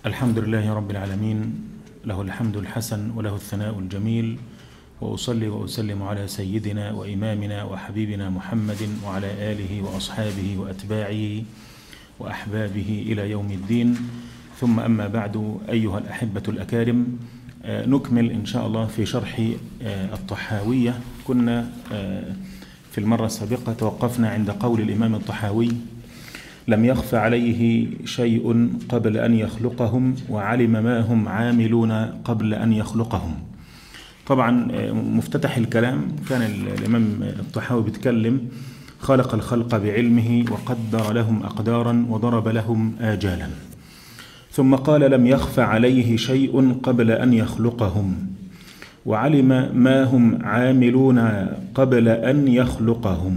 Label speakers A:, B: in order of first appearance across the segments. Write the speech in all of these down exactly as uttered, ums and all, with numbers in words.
A: الحمد لله رب العالمين، له الحمد الحسن وله الثناء الجميل، وأصلي وأسلم على سيدنا وإمامنا وحبيبنا محمد وعلى آله وأصحابه وأتباعه وأحبابه إلى يوم الدين. ثم أما بعد، أيها الأحبة الأكارم، نكمل إن شاء الله في شرح الطحاوية. كنا في المرة السابقة توقفنا عند قول الإمام الطحاوي: لم يخف عليه شيء قبل أن يخلقهم وعلم ما هم عاملون قبل أن يخلقهم. طبعا مفتتح الكلام كان الإمام الطحاوي بيتكلم: خلق الخلق بعلمه وقدر لهم أقدارا وضرب لهم آجالا. ثم قال: لم يخف عليه شيء قبل أن يخلقهم وعلم ما هم عاملون قبل أن يخلقهم.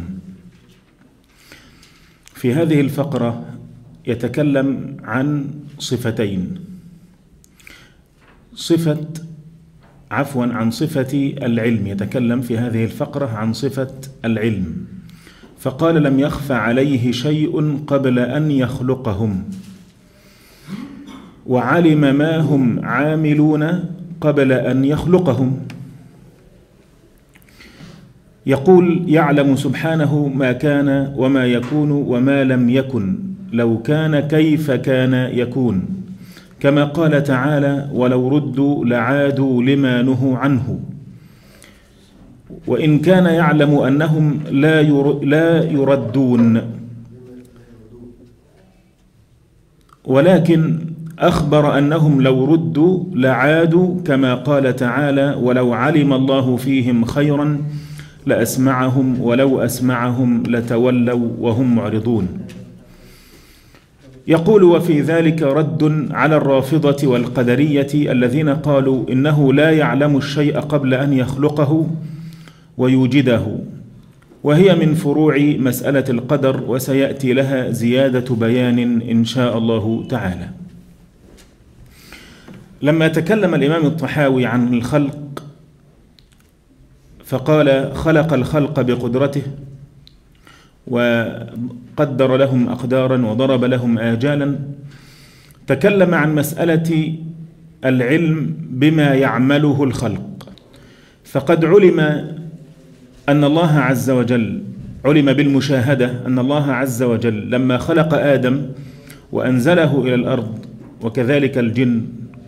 A: في هذه الفقرة يتكلم عن صفتين، صفة عفوا عن صفة العلم. يتكلم في هذه الفقرة عن صفة العلم، فقال: لم يخف عليه شيء قبل أن يخلقهم وعلم ما هم عاملون قبل أن يخلقهم. يقول: يعلم سبحانه ما كان وما يكون وما لم يكن، لو كان كيف كان يكون، كما قال تعالى: ولو ردوا لعادوا لما نهوا عنه. وإن كان يعلم أنهم لا لا يردون، ولكن أخبر أنهم لو ردوا لعادوا، كما قال تعالى: ولو علم الله فيهم خيرا لأسمعهم ولو أسمعهم لتولوا وهم معرضون. يقول: وفي ذلك رد على الرافضة والقدرية الذين قالوا إنه لا يعلم الشيء قبل أن يخلقه ويوجده، وهي من فروع مسألة القدر، وسيأتي لها زيادة بيان إن شاء الله تعالى. لما تكلم الإمام الطحاوي عن الخلق فقال: خلق الخلق بقدرته وقدر لهم أقدارا وضرب لهم آجالا. تكلم عن مسألة العلم بما يعمله الخلق، فقد علم أن الله عز وجل، علم بالمشاهدة أن الله عز وجل لما خلق آدم وأنزله إلى الأرض وكذلك الجن،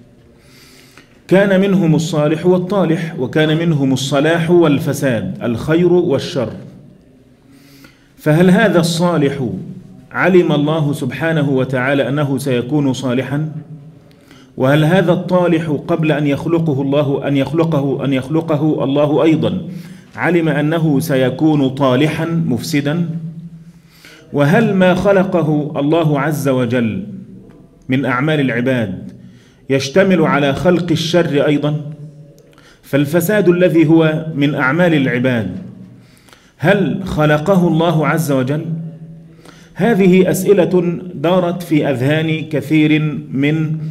A: كان منهم الصالح والطالح، وكان منهم الصلاح والفساد، الخير والشر. فهل هذا الصالح علم الله سبحانه وتعالى أنه سيكون صالحا؟ وهل هذا الطالح قبل أن يخلقه الله أن يخلقه أن يخلقه الله أيضا علم أنه سيكون طالحا مفسدا؟ وهل ما خلقه الله عز وجل من أعمال العباد يشتمل على خلق الشر أيضا؟ فالفساد الذي هو من أعمال العباد هل خلقه الله عز وجل؟ هذه أسئلة دارت في أذهان كثير من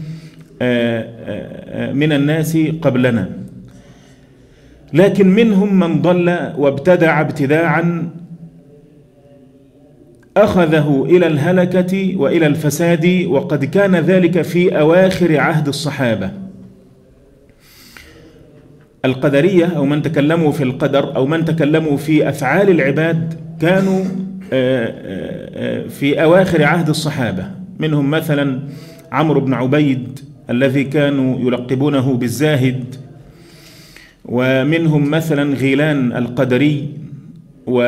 A: من الناس قبلنا، لكن منهم من ضل وابتدع ابتداعا أخذه إلى الهلكة وإلى الفساد، وقد كان ذلك في أواخر عهد الصحابة. القدرية أو من تكلموا في القدر أو من تكلموا في أفعال العباد كانوا في أواخر عهد الصحابة. منهم مثلا عمرو بن عبيد الذي كانوا يلقبونه بالزاهد، ومنهم مثلا غيلان القدري، و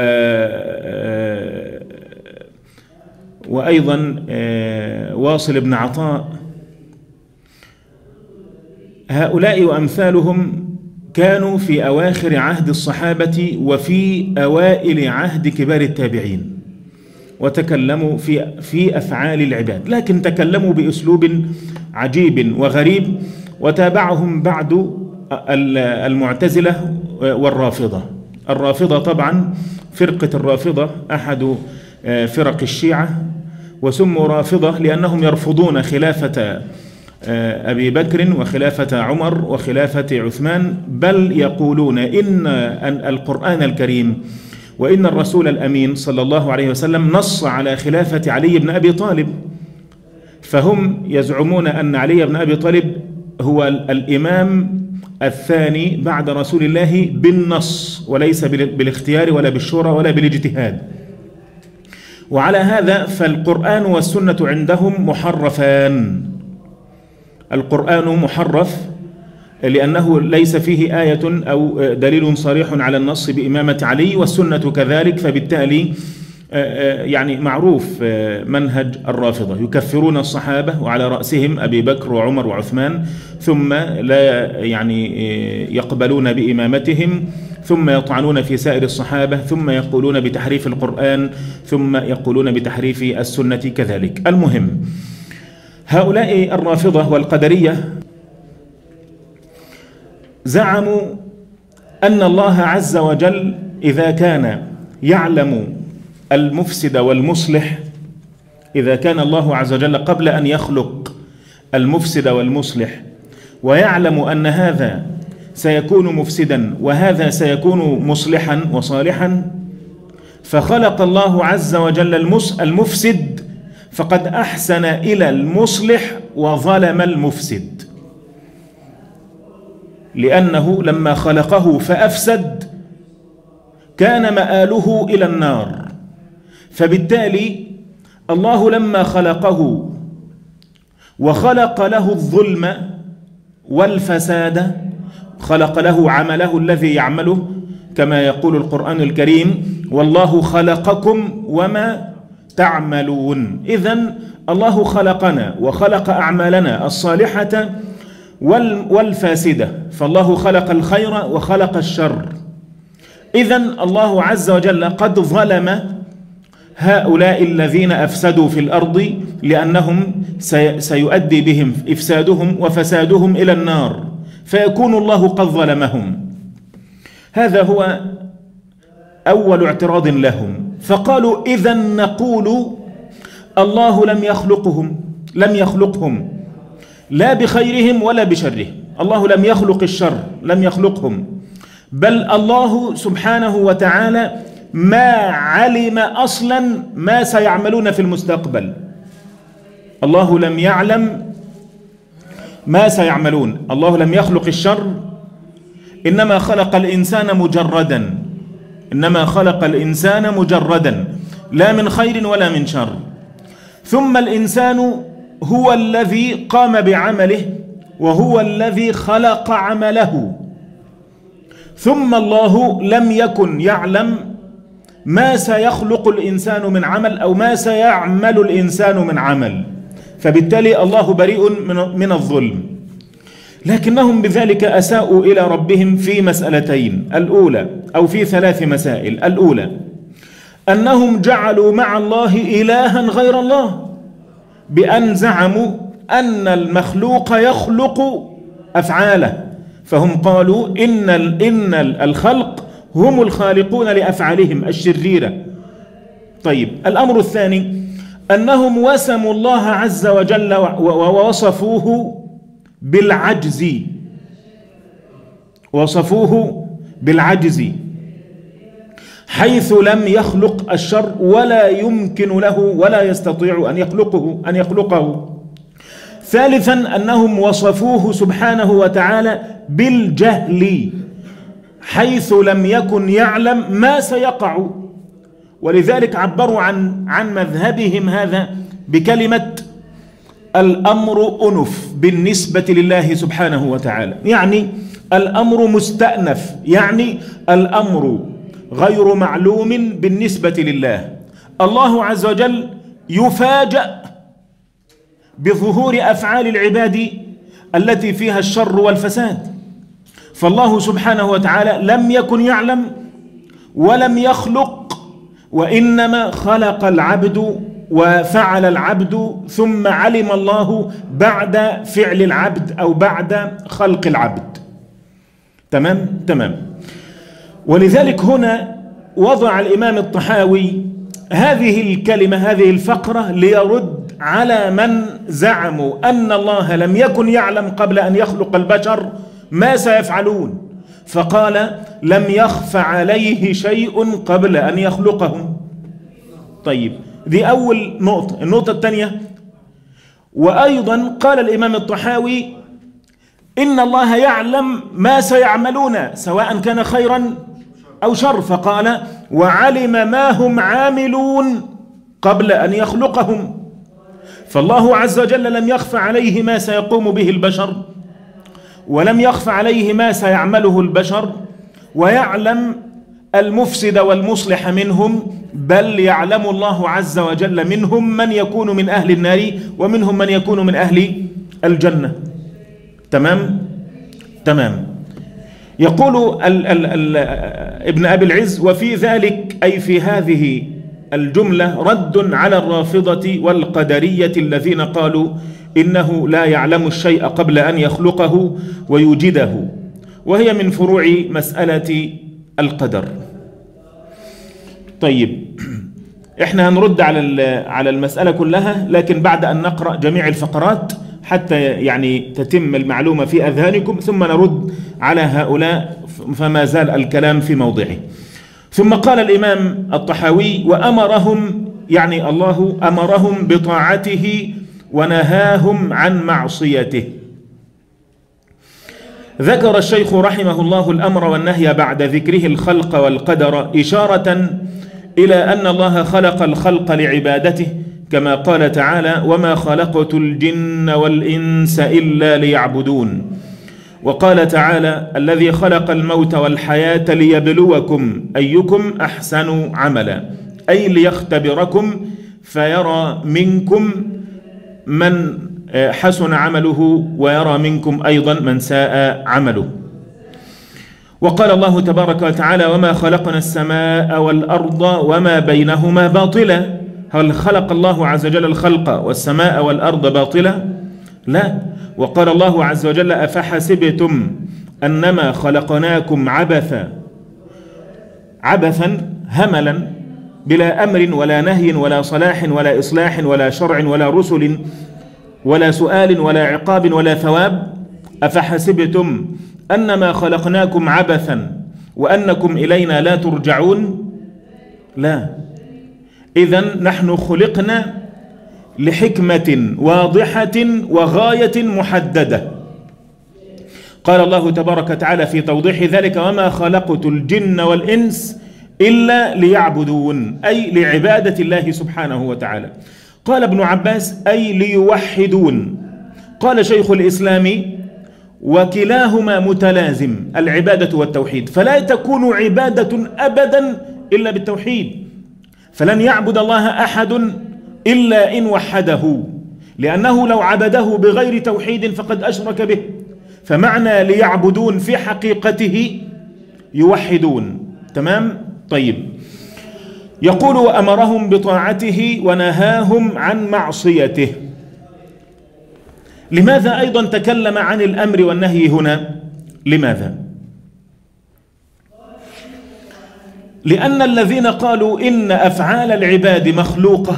A: وأيضا واصل بن عطاء. هؤلاء وأمثالهم كانوا في أواخر عهد الصحابة وفي أوائل عهد كبار التابعين، وتكلموا في في أفعال العباد، لكن تكلموا بأسلوب عجيب وغريب، وتابعهم بعد المعتزلة والرافضة. الرافضة طبعا، فرقة الرافضة أحد فرق الشيعة، وسموا رافضة لأنهم يرفضون خلافة أبي بكر وخلافة عمر وخلافة عثمان، بل يقولون إن القرآن الكريم وإن الرسول الأمين صلى الله عليه وسلم نص على خلافة علي بن أبي طالب، فهم يزعمون أن علي بن أبي طالب هو الإمام الثاني بعد رسول الله بالنص، وليس بالاختيار ولا بالشورى ولا بالاجتهاد. وعلى هذا فالقرآن والسنة عندهم محرفان. القرآن محرف لأنه ليس فيه آية أو دليل صريح على النص بإمامة علي، والسنة كذلك، فبالتالي يعني معروف منهج الرافضة، يكفرون الصحابة وعلى رأسهم أبي بكر وعمر وعثمان، ثم لا يعني يقبلون بإمامتهم، ثم يطعنون في سائر الصحابة، ثم يقولون بتحريف القرآن، ثم يقولون بتحريف السنة كذلك. المهم، هؤلاء الرافضة والقدرية زعموا أن الله عز وجل إذا كان يعلم المفسد والمصلح، إذا كان الله عز وجل قبل أن يخلق المفسد والمصلح ويعلم أن هذا سيكون مفسدا وهذا سيكون مصلحا وصالحا، فخلق الله عز وجل المفسد، فقد أحسن إلى المصلح وظلم المفسد، لأنه لما خلقه فأفسد كان مآله إلى النار. فبالتالي الله لما خلقه وخلق له الظلم والفساد، خلق له عمله الذي يعمله، كما يقول القرآن الكريم: والله خلقكم وما تعملون. إذن الله خلقنا وخلق أعمالنا الصالحة والفاسدة، فالله خلق الخير وخلق الشر. إذن الله عز وجل قد ظلم هؤلاء الذين أفسدوا في الأرض، لأنهم سيؤدي بهم إفسادهم وفسادهم إلى النار، فيكون الله قد ظلمهم. هذا هو أول اعتراض لهم. فقالوا: إذن نقول الله لم يخلقهم لم يخلقهم لا بخيرهم ولا بشرهم، الله لم يخلق الشر، لم يخلقهم، بل الله سبحانه وتعالى ما علم أصلا ما سيعملون في المستقبل. الله لم يعلم ما سيعملون، الله لم يخلق الشر، إنما خلق الإنسان مجردا، إنما خلق الإنسان مجردا، لا من خير ولا من شر. ثم الإنسان هو الذي قام بعمله وهو الذي خلق عمله، ثم الله لم يكن يعلم ما سيخلق الإنسان من عمل أو ما سيعمل الإنسان من عمل، فبالتالي الله بريء من الظلم. لكنهم بذلك أساءوا إلى ربهم في مسألتين، الأولى أو في ثلاث مسائل. الأولى أنهم جعلوا مع الله إلها غير الله، بأن زعموا أن المخلوق يخلق أفعاله، فهم قالوا إن إن الخلق هم الخالقون لأفعالهم الشريرة. طيب، الأمر الثاني أنهم وسموا الله عز وجل ووصفوه بالعجز، وصفوه بالعجز حيث لم يخلق الشر ولا يمكن له ولا يستطيع أن يخلقه أن يخلقه. ثالثا أنهم وصفوه سبحانه وتعالى بالجهل حيث لم يكن يعلم ما سيقع، ولذلك عبروا عن عن مذهبهم هذا بكلمة الأمر أنف بالنسبة لله سبحانه وتعالى، يعني الأمر مستأنف، يعني الأمر غير معلوم بالنسبة لله. الله عز وجل يفاجأ بظهور أفعال العباد التي فيها الشر والفساد، فالله سبحانه وتعالى لم يكن يعلم ولم يخلق، وإنما خلق العبد وفعل العبد، ثم علم الله بعد فعل العبد أو بعد خلق العبد. تمام تمام. ولذلك هنا وضع الإمام الطحاوي هذه الكلمة، هذه الفقرة، ليرد على من زعموا أن الله لم يكن يعلم قبل أن يخلق البشر ما سيفعلون، فقال: لم يخف عليه شيء قبل أن يخلقهم. طيب، دي أول نقطة. النقطة الثانية: وأيضا قال الإمام الطحاوي إن الله يعلم ما سيعملون سواء كان خيرا أو شر، فقال وعلم ما هم عاملون قبل أن يخلقهم. فالله عز وجل لم يخف عليه ما سيقوم به البشر، ولم يخف عليه ما سيعمله البشر، ويعلم المفسد والمصلح منهم، بل يعلم الله عز وجل منهم من يكون من أهل النار ومنهم من يكون من أهل الجنة. تمام تمام. يقول ال ال ال ابن أبي العز وفي ذلك أي في هذه الجملة رد على الرافضة والقدرية الذين قالوا إنه لا يعلم الشيء قبل أن يخلقه ويوجده، وهي من فروع مسألة القدر. طيب احنا هنرد على على المسألة كلها، لكن بعد أن نقرأ جميع الفقرات حتى يعني تتم المعلومة في أذهانكم، ثم نرد على هؤلاء فما زال الكلام في موضعه. ثم قال الإمام الطحاوي وأمرهم، يعني الله أمرهم بطاعته ونهاهم عن معصيته. ذكر الشيخ رحمه الله الأمر والنهي بعد ذكره الخلق والقدر إشارة إلى أن الله خلق الخلق لعبادته، كما قال تعالى وما خلقت الجن والإنس إلا ليعبدون. وقال تعالى الذي خلق الموت والحياة ليبلوكم أيكم أحسن عملا، أي ليختبركم فيرى منكم من حسن عمله ويرى منكم أيضا من ساء عمله. وقال الله تبارك وتعالى وما خلقنا السماء والأرض وما بينهما باطلا. هل خلق الله عز وجل الخلق والسماء والأرض باطلا؟ لا. وقال الله عز وجل أفحسبتم أنما خلقناكم عبثا، عبثا هملا بلا أمر ولا نهي ولا صلاح ولا إصلاح ولا شرع ولا رسل ولا سؤال ولا عقاب ولا ثواب. أفحسبتم أنما خلقناكم عبثا وأنكم إلينا لا ترجعون؟ لا. إذن نحن خلقنا لحكمة واضحة وغاية محددة. قال الله تبارك وتعالى في توضيح ذلك وما خلقت الجن والإنس إلا ليعبدون، أي لعبادة الله سبحانه وتعالى. قال ابن عباس أي ليوحدون. قال شيخ الإسلام وكلاهما متلازم، العبادة والتوحيد، فلا تكون عبادة أبدا إلا بالتوحيد، فلن يعبد الله أحد إلا إن وحده، لأنه لو عبده بغير توحيد فقد أشرك به. فمعنى ليعبدون في حقيقته يوحدون. تمام؟ طيب. يقول وأمرهم بطاعته ونهاهم عن معصيته. لماذا أيضا تكلم عن الأمر والنهي هنا؟ لماذا؟ لأن الذين قالوا إن أفعال العباد مخلوقة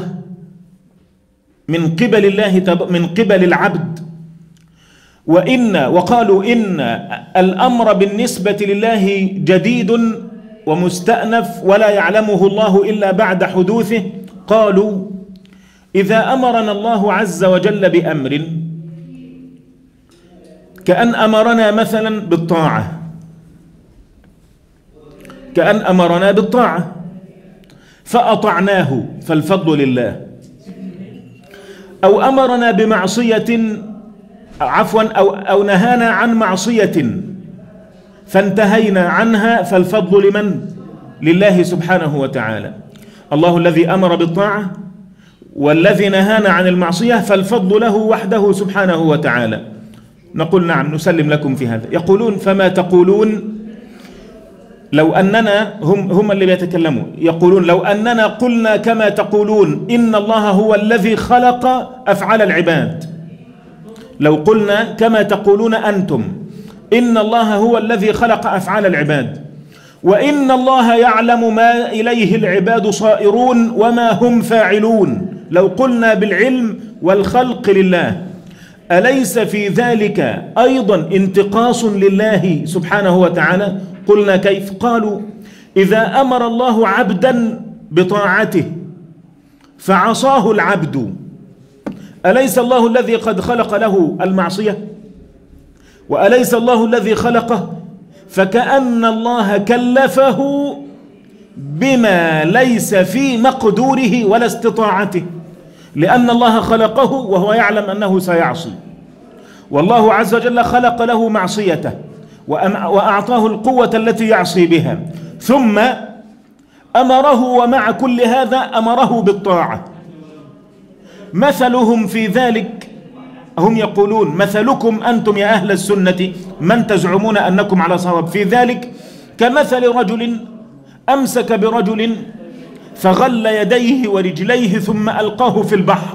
A: من قبل الله من قبل العبد، وإن وقالوا إن الأمر بالنسبة لله جديد ومستأنف ولا يعلمه الله إلا بعد حدوثه، قالوا إذا أمرنا الله عز وجل بأمر كأن أمرنا مثلا بالطاعة، كأن أمرنا بالطاعة فأطعناه فالفضل لله، أو أمرنا بمعصية عفوا أو, أو نهانا عن معصية فانتهينا عنها فالفضل لمن؟ لله سبحانه وتعالى. الله الذي أمر بالطاعة والذي نهانا عن المعصية فالفضل له وحده سبحانه وتعالى. نقول نعم نسلم لكم في هذا. يقولون فما تقولون لو أننا هم, هم اللي بيتكلموا، يقولون لو أننا قلنا كما تقولون إن الله هو الذي خلق أفعال العباد، لو قلنا كما تقولون أنتم إن الله هو الذي خلق أفعال العباد وإن الله يعلم ما إليه العباد صائرون وما هم فاعلون، لو قلنا بالعلم والخلق لله، أليس في ذلك أيضا انتقاص لله سبحانه وتعالى؟ قلنا كيف؟ قالوا إذا أمر الله عبدا بطاعته فعصاه العبد أليس الله الذي قد خلق له المعصية؟ وأليس الله الذي خلقه؟ فكأن الله كلفه بما ليس في مقدوره ولا استطاعته، لأن الله خلقه وهو يعلم أنه سيعصي، والله عز وجل خلق له معصيته وأعطاه القوة التي يعصي بها، ثم أمره ومع كل هذا أمره بالطاعة. مثلهم في ذلك، هم يقولون مثلكم أنتم يا أهل السنة من تزعمون أنكم على صواب في ذلك كمثل رجل أمسك برجل فغل يديه ورجليه ثم ألقاه في البحر،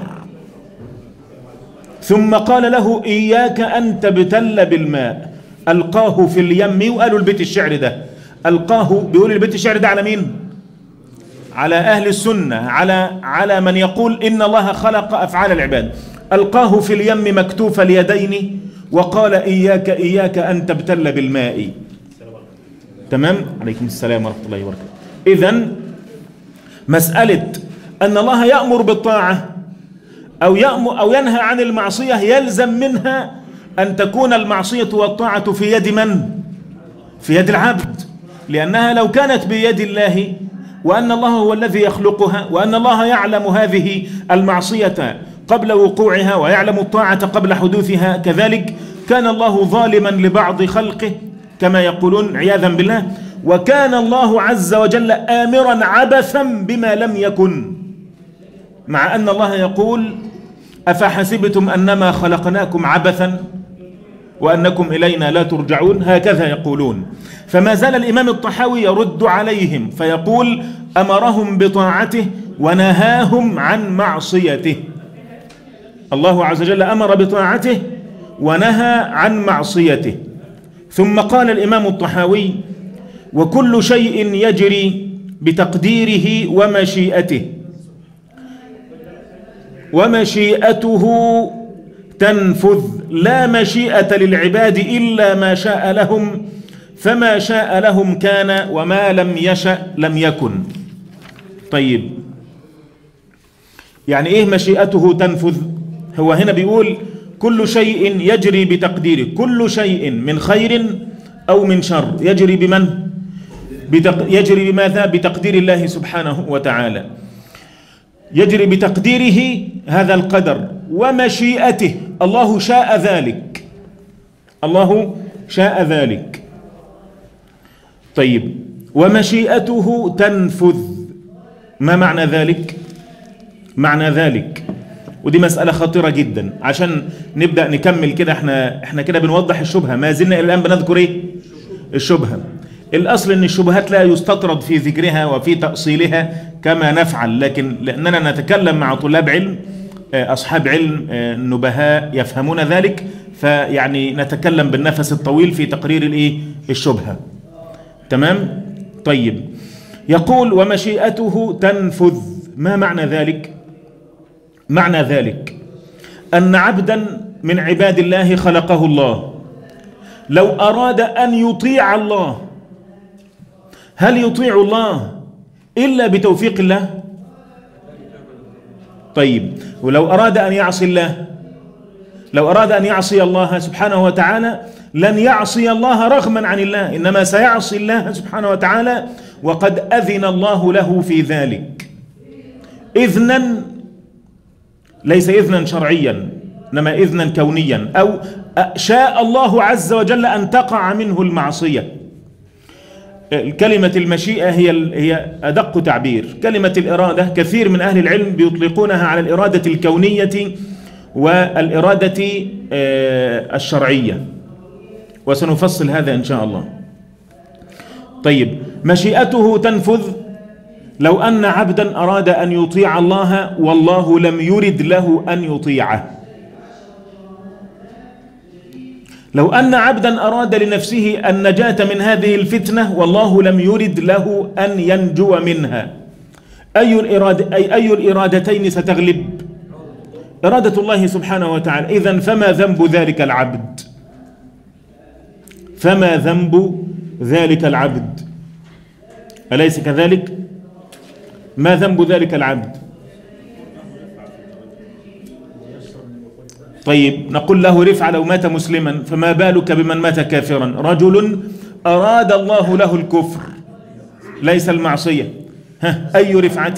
A: ثم قال له إياك أن تبتل بالماء، ألقاه في اليم. وقالوا البيت الشعر ده ألقاه، بيقول البيت الشعر ده على مين؟ على أهل السنة، على على من يقول إن الله خلق أفعال العباد. ألقاه في اليم مكتوف اليدين وقال إياك إياك أن تبتل بالماء. تمام؟ عليكم السلام ورحمة الله وبركاته. إذن مسألة أن الله يأمر بالطاعة أو يأمر أو ينهى عن المعصية يلزم منها أن تكون المعصية والطاعة في يد من؟ في يد العبد، لأنها لو كانت بيد الله وأن الله هو الذي يخلقها وأن الله يعلم هذه المعصية قبل وقوعها ويعلم الطاعة قبل حدوثها كذلك، كان الله ظالما لبعض خلقه كما يقولون عياذا بالله، وكان الله عز وجل آمرا عبثا بما لم يكن، مع أن الله يقول أفحسبتم أنما خلقناكم عبثا وأنكم إلينا لا ترجعون، هكذا يقولون. فما زال الإمام الطحاوي يرد عليهم فيقول أمرهم بطاعته ونهاهم عن معصيته. الله عز وجل أمر بطاعته ونهى عن معصيته. ثم قال الإمام الطحاوي وكل شيء يجري بتقديره ومشيئته، ومشيئته تنفذ، لا مشيئة للعباد إلا ما شاء لهم، فما شاء لهم كان وما لم يشأ لم يكن. طيب يعني إيه مشيئته تنفذ؟ هو هنا بيقول كل شيء يجري بتقديره، كل شيء من خير أو من شر يجري بمن؟ بتق... يجري بماذا؟ بتقدير الله سبحانه وتعالى، يجري بتقديره هذا القدر ومشيئته، الله شاء ذلك، الله شاء ذلك. طيب ومشيئته تنفذ، ما معنى ذلك؟ معنى ذلك ودي مسألة خطيرة جدا عشان نبدأ نكمل كده، احنا احنا كده بنوضح الشبهة، ما زلنا الآن بنذكر ايه؟ الشبهة. الأصل أن الشبهات لا يستطرد في ذكرها وفي تأصيلها كما نفعل، لكن لأننا نتكلم مع طلاب علم أصحاب علم نبهاء يفهمون ذلك، فيعني نتكلم بالنفس الطويل في تقرير الايه؟ الشبهة. تمام؟ طيب يقول ومشيئته تنفذ، ما معنى ذلك؟ معنى ذلك أن عبدا من عباد الله خلقه الله لو أراد أن يطيع الله، هل يطيع الله إلا بتوفيق الله؟ طيب ولو أراد أن يعصي الله، لو أراد أن يعصي الله سبحانه وتعالى لن يعصي الله رغما عن الله، إنما سيعصي الله سبحانه وتعالى وقد أذن الله له في ذلك إذنا، ليس إذنا شرعيا إنما إذنا كونيا، أو شاء الله عز وجل أن تقع منه المعصية. كلمة المشيئة هي هي أدق تعبير. كلمة الإرادة كثير من أهل العلم بيطلقونها على الإرادة الكونية والإرادة الشرعية، وسنفصل هذا إن شاء الله. طيب مشيئته تنفذ لو أن عبدا أراد أن يطيع الله والله لم يرد له أن يطيعه، لو أن عبدا أراد لنفسه النجاة من هذه الفتنة والله لم يرد له أن ينجو منها، أي الإرادة أي أي الإرادتين ستغلب؟ إرادة الله سبحانه وتعالى. إذن فما ذنب ذلك العبد؟ فما ذنب ذلك العبد؟ أليس كذلك؟ ما ذنب ذلك العبد؟ طيب نقول له رفعة لو مات مسلما، فما بالك بمن مات كافرا؟ رجل أراد الله له الكفر ليس المعصية، ها أي رفعة؟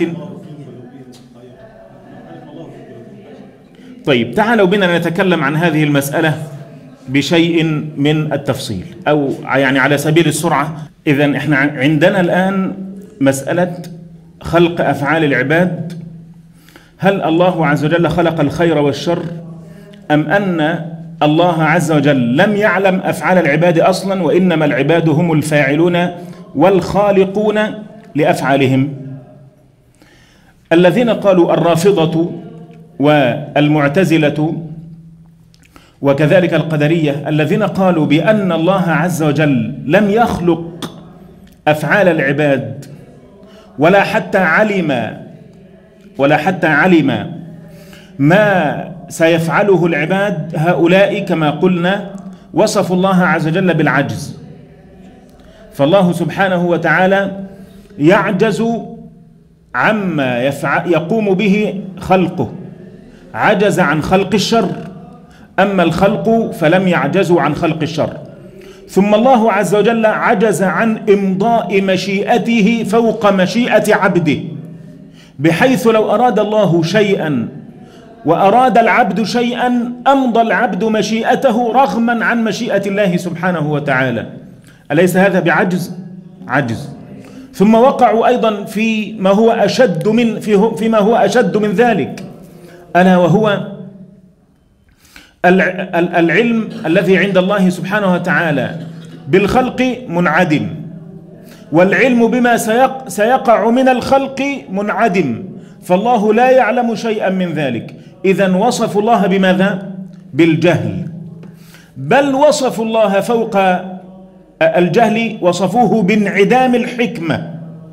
A: طيب تعالوا بنا نتكلم عن هذه المسألة بشيء من التفصيل، أو يعني على سبيل السرعة. إذن إحنا عندنا الآن مسألة خلق أفعال العباد. هل الله عز وجل خلق الخير والشر، أم أن الله عز وجل لم يعلم أفعال العباد أصلا، وإنما العباد هم الفاعلون والخالقون لأفعالهم؟ الذين قالوا الرافضة والمعتزلة وكذلك القدرية، الذين قالوا بأن الله عز وجل لم يخلق أفعال العباد ولا حتى علم ولا حتى علم ما سيفعله العباد، هؤلاء كما قلنا وصفوا الله عز وجل بالعجز. فالله سبحانه وتعالى يعجز عما يفعل يقوم به خلقه، عجز عن خلق الشر، أما الخلق فلم يعجزوا عن خلق الشر. ثم الله عز وجل عجز عن إمضاء مشيئته فوق مشيئة عبده، بحيث لو أراد الله شيئا وأراد العبد شيئا أمضى العبد مشيئته رغما عن مشيئة الله سبحانه وتعالى. أليس هذا بعجز؟ عجز. ثم وقعوا أيضا في ما هو أشد من في فيما هو أشد من ذلك، ألا وهو العلم الذي عند الله سبحانه وتعالى بالخلق منعدم، والعلم بما سيقع من الخلق منعدم، فالله لا يعلم شيئا من ذلك. إذن وصفوا الله بماذا؟ بالجهل. بل وصفوا الله فوق الجهل، وصفوه بانعدام الحكمة،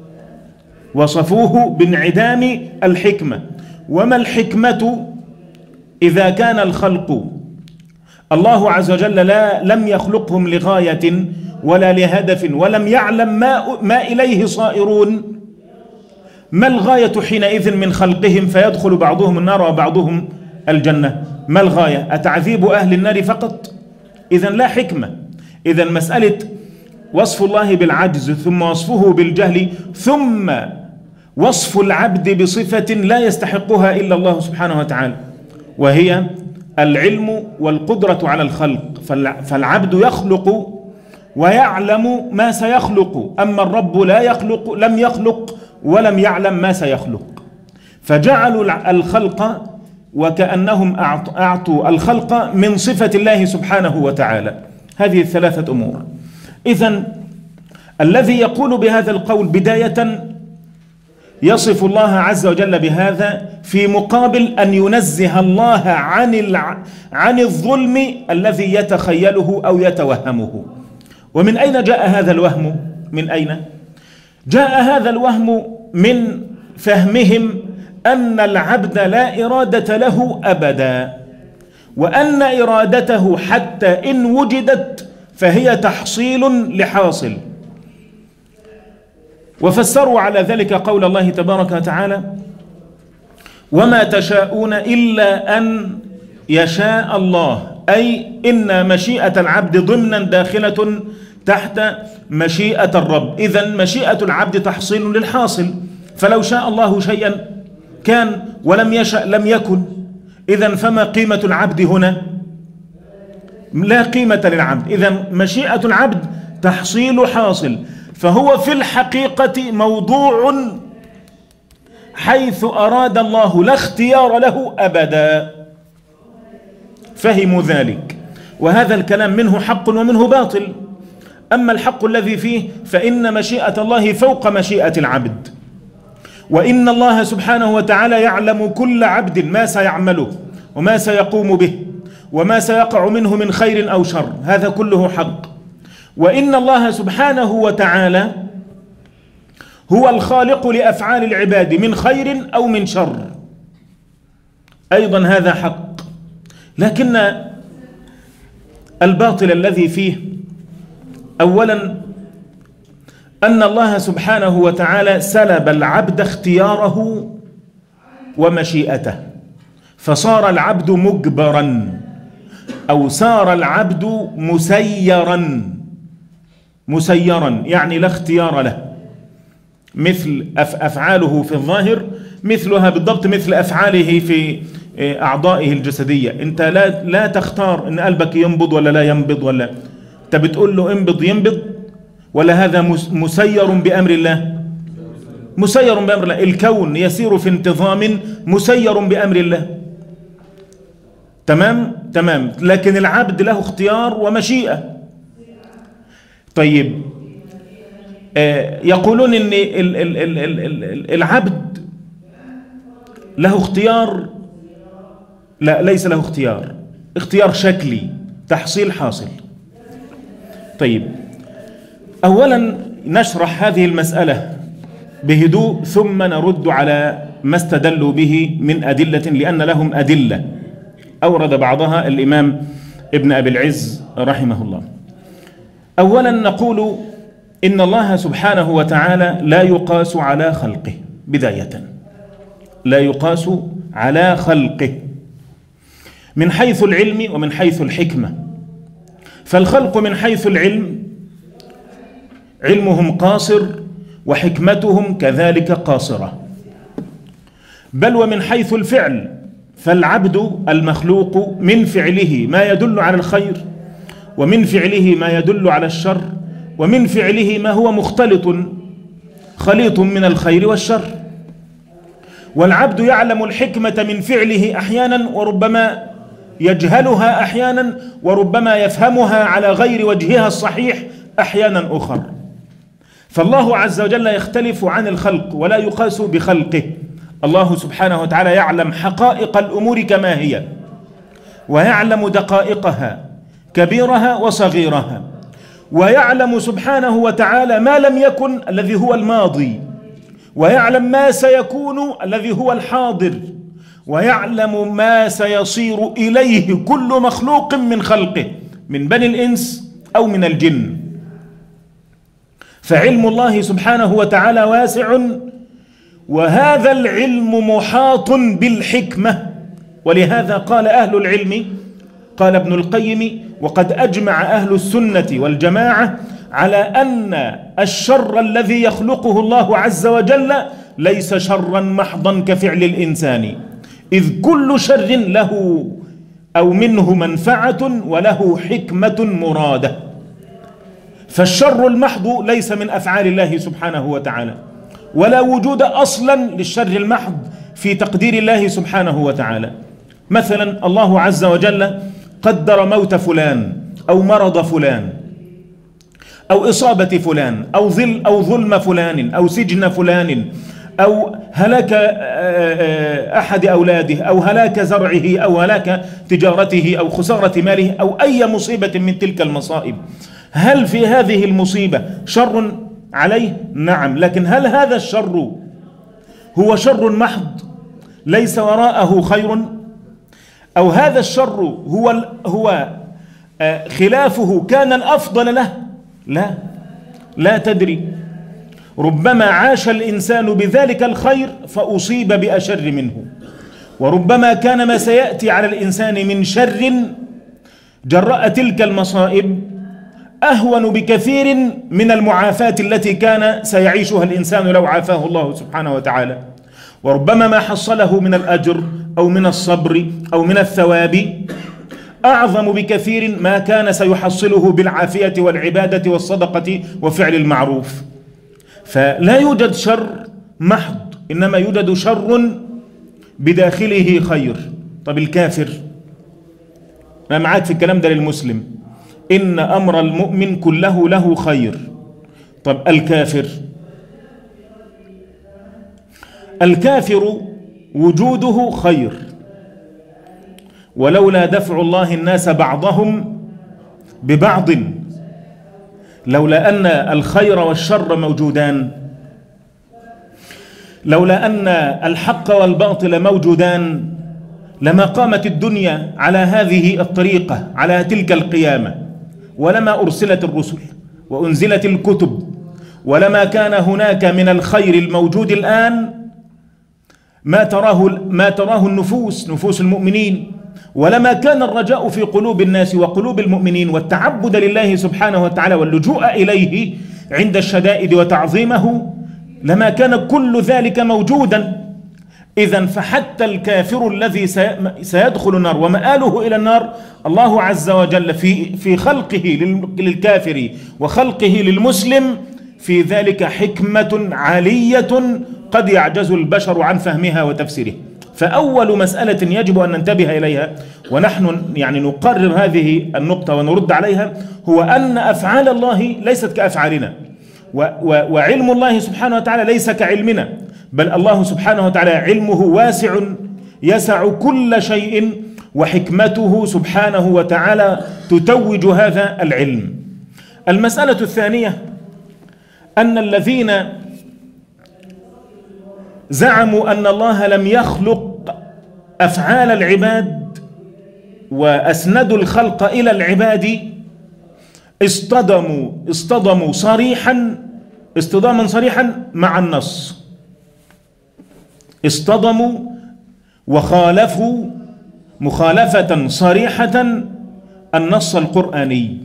A: وصفوه بانعدام الحكمة. وما الحكمة إذا كان الخلق الله عز وجل لا لم يخلقهم لغاية ولا لهدف، ولم يعلم ما, ما إليه صائرون؟ ما الغاية حينئذ من خلقهم فيدخل بعضهم النار وبعضهم الجنة؟ ما الغاية؟ أتعذيب أهل النار فقط؟ إذن لا حكمة. إذن مسألة وصف الله بالعجز ثم وصفه بالجهل ثم وصف العبد بصفة لا يستحقها إلا الله سبحانه وتعالى، وهي العلم والقدرة على الخلق. فالعبد يخلق ويعلم ما سيخلق، أما الرب لا يخلق، لم يخلق ولم يعلم ما سيخلق. فجعلوا الخلق وكأنهم أعطوا الخلق من صفة الله سبحانه وتعالى. هذه الثلاثة أمور. إذن الذي يقول بهذا القول بداية يصف الله عز وجل بهذا، في مقابل أن ينزه الله عن الع... عن الظلم الذي يتخيله أو يتوهمه. ومن أين جاء هذا الوهم؟ من أين جاء هذا الوهم؟ من فهمهم أن العبد لا إرادة له أبدا، وأن إرادته حتى إن وجدت فهي تحصيل لحاصل. وفسروا على ذلك قول الله تبارك وتعالى: وما تشاءون إلا أن يشاء الله، أي إن مشيئة العبد ضمنا داخلة تحت مشيئة الرب. إذن مشيئة العبد تحصيل للحاصل، فلو شاء الله شيئا كان، ولم يشأ لم يكن. إذن فما قيمة العبد هنا؟ لا قيمة للعبد. إذن مشيئة العبد تحصيل حاصل، فهو في الحقيقة موضوع حيث أراد الله لا اختيار له أبدا. فهموا ذلك، وهذا الكلام منه حق ومنه باطل. أما الحق الذي فيه فإن مشيئة الله فوق مشيئة العبد، وإن الله سبحانه وتعالى يعلم كل عبد ما سيعمله وما سيقوم به وما سيقع منه من خير أو شر، هذا كله حق. وإن الله سبحانه وتعالى هو الخالق لأفعال العباد من خير أو من شر، أيضا هذا حق. لكن الباطل الذي فيه أولا أن الله سبحانه وتعالى سلب العبد اختياره ومشيئته، فصار العبد مجبرا أو صار العبد مسيرا، مسيرا يعني لا اختيار له، مثل أفعاله في الظاهر مثلها بالضبط مثل أفعاله في أعضائه الجسدية. أنت لا لا تختار إن قلبك ينبض ولا لا ينبض، ولا أنت بتقول له انبض ينبض، ولا هذا مسير بأمر الله؟ مسير بأمر الله. الكون يسير في انتظام مسير بأمر الله. تمام تمام. لكن العبد له اختيار ومشيئة. طيب آه يقولون ان ال ال ال ال العبد له اختيار. لا، ليس له اختيار، اختيار شكلي، تحصيل حاصل. طيب اولا نشرح هذه المسألة بهدوء، ثم نرد على ما استدلوا به من أدلة، لأن لهم أدلة أورد بعضها الإمام ابن أبي العز رحمه الله. أولا نقول إن الله سبحانه وتعالى لا يقاس على خلقه، بداية لا يقاس على خلقه من حيث العلم ومن حيث الحكمة. فالخلق من حيث العلم علمهم قاصر وحكمتهم كذلك قاصرة، بل ومن حيث الفعل فالعبد المخلوق من فعله ما يدل على الخير، ومن فعله ما يدل على الشر، ومن فعله ما هو مختلط خليط من الخير والشر. والعبد يعلم الحكمة من فعله أحيانا، وربما يجهلها أحيانا، وربما يفهمها على غير وجهها الصحيح أحيانا أخر. فالله عز وجل يختلف عن الخلق ولا يقاس بخلقه. الله سبحانه وتعالى يعلم حقائق الأمور كما هي، ويعلم دقائقها كبيرها وصغيرها، ويعلم سبحانه وتعالى ما لم يكن الذي هو الماضي، ويعلم ما سيكون الذي هو الحاضر، ويعلم ما سيصير إليه كل مخلوق من خلقه من بني الإنس أو من الجن. فعلم الله سبحانه وتعالى واسع، وهذا العلم محاط بالحكمة. ولهذا قال أهل العلم، قال ابن القيم: وقد أجمع أهل السنة والجماعة على أن الشر الذي يخلقه الله عز وجل ليس شرا محضا كفعل الإنسان، إذ كل شر له أو منه منفعة وله حكمة مرادة. فالشر المحض ليس من أفعال الله سبحانه وتعالى، ولا وجود أصلا للشر المحض في تقدير الله سبحانه وتعالى. مثلا الله عز وجل قدر موت فلان أو مرض فلان أو إصابة فلان أو ظل أو ظلم فلان أو سجن فلان أو هلاك أحد أولاده أو هلاك زرعه أو هلاك تجارته أو خسارة ماله أو أي مصيبة من تلك المصائب. هل في هذه المصيبة شر عليه؟ نعم. لكن هل هذا الشر هو شر محض ليس وراءه خير؟ أو هذا الشر هو هو خلافه كان الأفضل له؟ لا، لا تدري. ربما عاش الإنسان بذلك الخير فأصيب بأشر منه، وربما كان ما سيأتي على الإنسان من شر جراء تلك المصائب أهون بكثير من المعافاة التي كان سيعيشها الإنسان لو عافاه الله سبحانه وتعالى. وربما ما حصله من الأجر أو من الصبر أو من الثواب أعظم بكثير ما كان سيحصله بالعافية والعبادة والصدقة وفعل المعروف. فلا يوجد شر محض، إنما يوجد شر بداخله خير. طب الكافر، ما معاك في الكلام ده للمسلم، إن أمر المؤمن كله له خير. طب الكافر، الكافر وجوده خير، ولولا دفع الله الناس بعضهم ببعض، لولا أن الخير والشر موجودان، لولا أن الحق والباطل موجودان، لما قامت الدنيا على هذه الطريقة على تلك القيامة، ولما أرسلت الرسل وأنزلت الكتب، ولما كان هناك من الخير الموجود الآن ما تراه ما تراه النفوس، نفوس المؤمنين ولما كان الرجاء في قلوب الناس وقلوب المؤمنين والتعبد لله سبحانه وتعالى واللجوء إليه عند الشدائد وتعظيمه، لما كان كل ذلك موجودا. إذن فحتى الكافر الذي سيدخل النار ومآله إلى النار، الله عز وجل في في خلقه للكافر وخلقه للمسلم في ذلك حكمة عالية قد يعجز البشر عن فهمها وتفسيرها. فأول مسألة يجب أن ننتبه إليها ونحن يعني نقرر هذه النقطة ونرد عليها، هو أن أفعال الله ليست كأفعالنا، وعلم الله سبحانه وتعالى ليس كعلمنا، بل الله سبحانه وتعالى علمه واسع يسع كل شيء، وحكمته سبحانه وتعالى تتوج هذا العلم. المسألة الثانية أن الذين زعموا أن الله لم يخلق أفعال العباد وأسندوا الخلق إلى العباد اصطدموا اصطدموا صريحا اصطداما صريحا مع النص، اصطدموا وخالفوا مخالفة صريحة النص القرآني.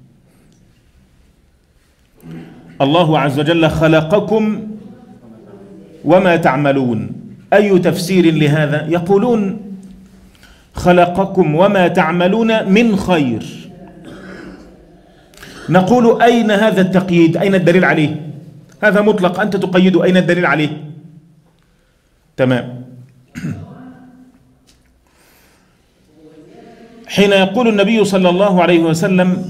A: الله عز وجل خلقكم وما تعملون. أي تفسير لهذا؟ يقولون خلقكم وما تعملون من خير. نقول أين هذا التقييد؟ أين الدليل عليه؟ هذا مطلق، أنت تقيده، أين الدليل عليه؟ تمام. حين يقول النبي صلى الله عليه وسلم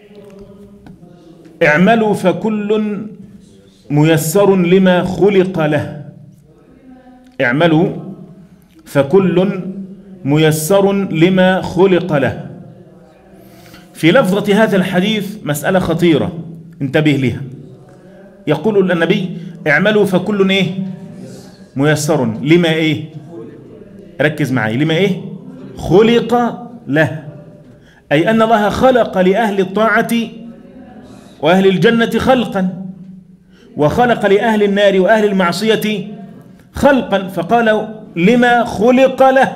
A: اعملوا فكل ميسر لما خلق له، اعملوا فكل ميسر لما خلق له، في لفظة هذا الحديث مسألة خطيرة انتبه لها. يقول النبي اعملوا فكل ايه؟ ميسر لما ايه؟ ركز معي، لما ايه؟ خلق له، أي أن الله خلق لأهل الطاعة وأهل الجنة خلقا، وخلق لأهل النار وأهل المعصية خلقا، فقال لما خلق له.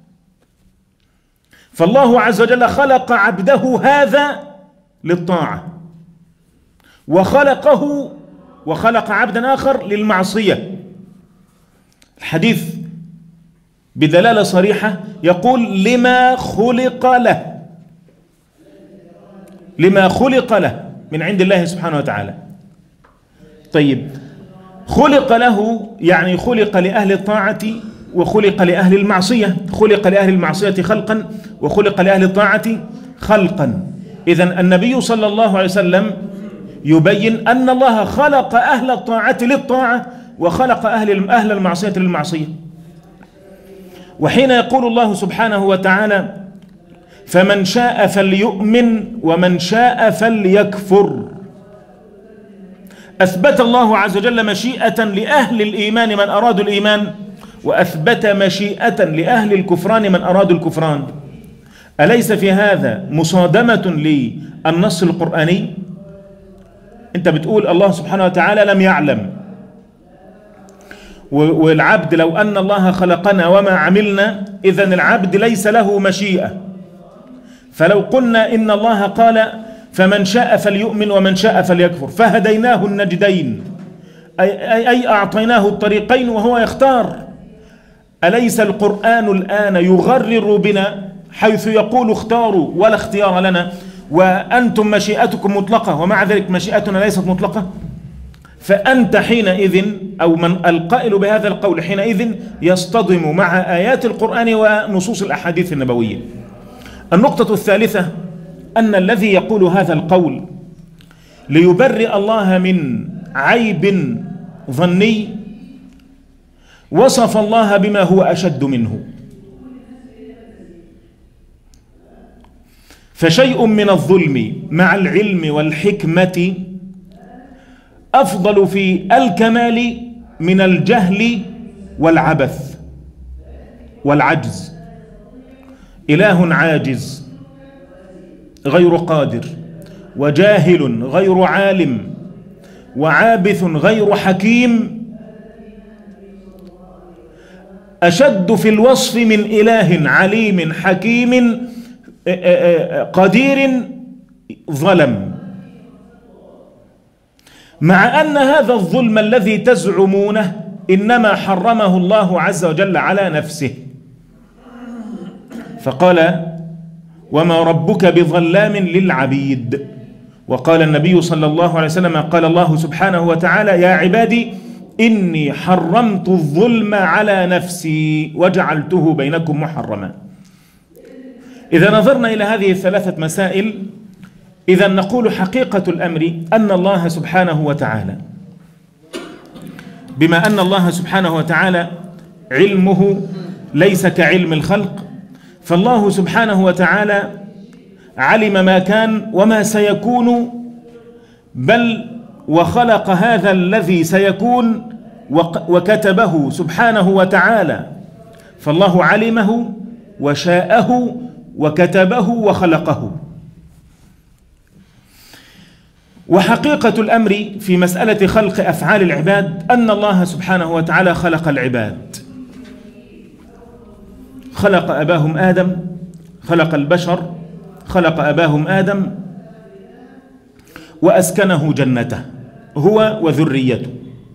A: فالله عز وجل خلق عبده هذا للطاعة، وخلقه وخلق عبدا آخر للمعصية. الحديث بدلالة صريحة يقول لما خلق له، لما خلق له من عند الله سبحانه وتعالى. طيب، خلق له يعني خلق لأهل الطاعة وخلق لأهل المعصية، خلق لأهل المعصية خلقا وخلق لأهل الطاعة خلقا. إذن النبي صلى الله عليه وسلم يبين أن الله خلق أهل الطاعة للطاعة وخلق أهل أهل المعصية للمعصية. وحين يقول الله سبحانه وتعالى فمن شاء فليؤمن ومن شاء فليكفر، أثبت الله عز وجل مشيئة لأهل الإيمان من أرادوا الإيمان، وأثبت مشيئة لأهل الكفران من أرادوا الكفران. أليس في هذا مصادمة للنص القرآني؟ أنت بتقول الله سبحانه وتعالى لم يعلم، والعبد لو أن الله خلقنا وما عملنا إذن العبد ليس له مشيئة. فلو قلنا إن الله قال فمن شاء فليؤمن ومن شاء فليكفر فهديناه النجدين، أي, أي, أي أعطيناه الطريقين وهو يختار. أليس القرآن الآن يغرر بنا حيث يقول اختاروا ولا اختيار لنا، وأنتم مشيئتكم مطلقة ومع ذلك مشيئتنا ليست مطلقة؟ فأنت حينئذ أو من القائل بهذا القول حينئذ يصطدم مع آيات القرآن ونصوص الأحاديث النبوية. النقطة الثالثة أن الذي يقول هذا القول ليبرئ الله من عيب ظني وصف الله بما هو أشد منه. فشيء من الظلم مع العلم والحكمة أفضل في الكمال من الجهل والعبث والعجز. إله عاجز غير قادر، وجاهل غير عالم، وعابث غير حكيم، أشد في الوصف من إله عليم حكيم قدير ظلم، مع أن هذا الظلم الذي تزعمونه إنما حرمه الله عز وجل على نفسه، فقال وما ربك بظلام للعبيد. وقال النبي صلى الله عليه وسلم قال الله سبحانه وتعالى يا عبادي إني حرمت الظلم على نفسي وجعلته بينكم محرما. إذا نظرنا إلى هذه الثلاثة مسائل، إذا نقول حقيقة الأمر أن الله سبحانه وتعالى، بما أن الله سبحانه وتعالى علمه ليس كعلم الخلق، فالله سبحانه وتعالى علم ما كان وما سيكون، بل وخلق هذا الذي سيكون وكتبه سبحانه وتعالى، فالله علمه وشاءه وكتبه وخلقه. وحقيقة الأمر في مسألة خلق أفعال العباد أن الله سبحانه وتعالى خلق العباد، خلق أباهم آدم، خلق البشر، خلق أباهم آدم وأسكنه جنته هو وذريته،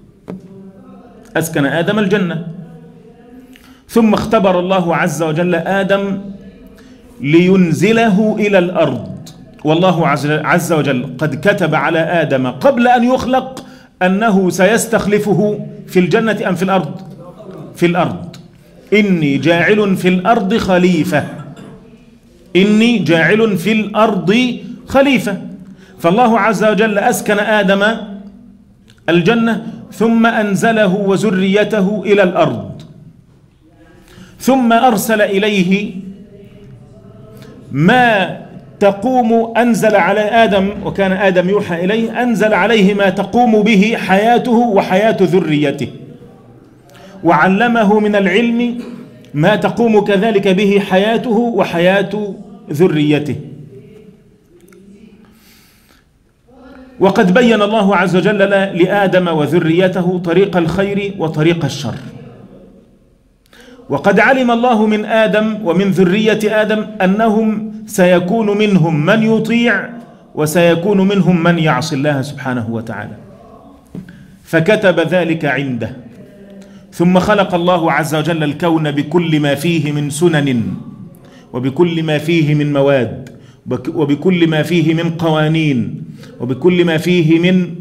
A: أسكن آدم الجنة. ثم اختبر الله عز وجل آدم لينزله إلى الأرض، والله عز وجل قد كتب على آدم قبل أن يخلق أنه سيستخلفه في الجنة أم في الأرض؟ في الأرض. إني جاعل في الأرض خليفة، إني جاعل في الأرض خليفة. فالله عز وجل أسكن آدم الجنة ثم أنزله وذريته إلى الأرض، ثم أرسل إليه ما تقوم، أنزل على آدم، وكان آدم يوحى إليه، أنزل عليه ما تقوم به حياته وحياة ذريته، وعلمه من العلم ما تقوم كذلك به حياته وحياة ذريته. وقد بين الله عز وجل لآدم وذريته طريق الخير وطريق الشر. وقد علم الله من آدم ومن ذرية آدم أنهم سيكون منهم من يطيع وسيكون منهم من يعصي الله سبحانه وتعالى، فكتب ذلك عنده. ثم خلق الله عز وجل الكون بكل ما فيه من سنن، وبكل ما فيه من مواد، وبكل ما فيه من قوانين، وبكل ما فيه من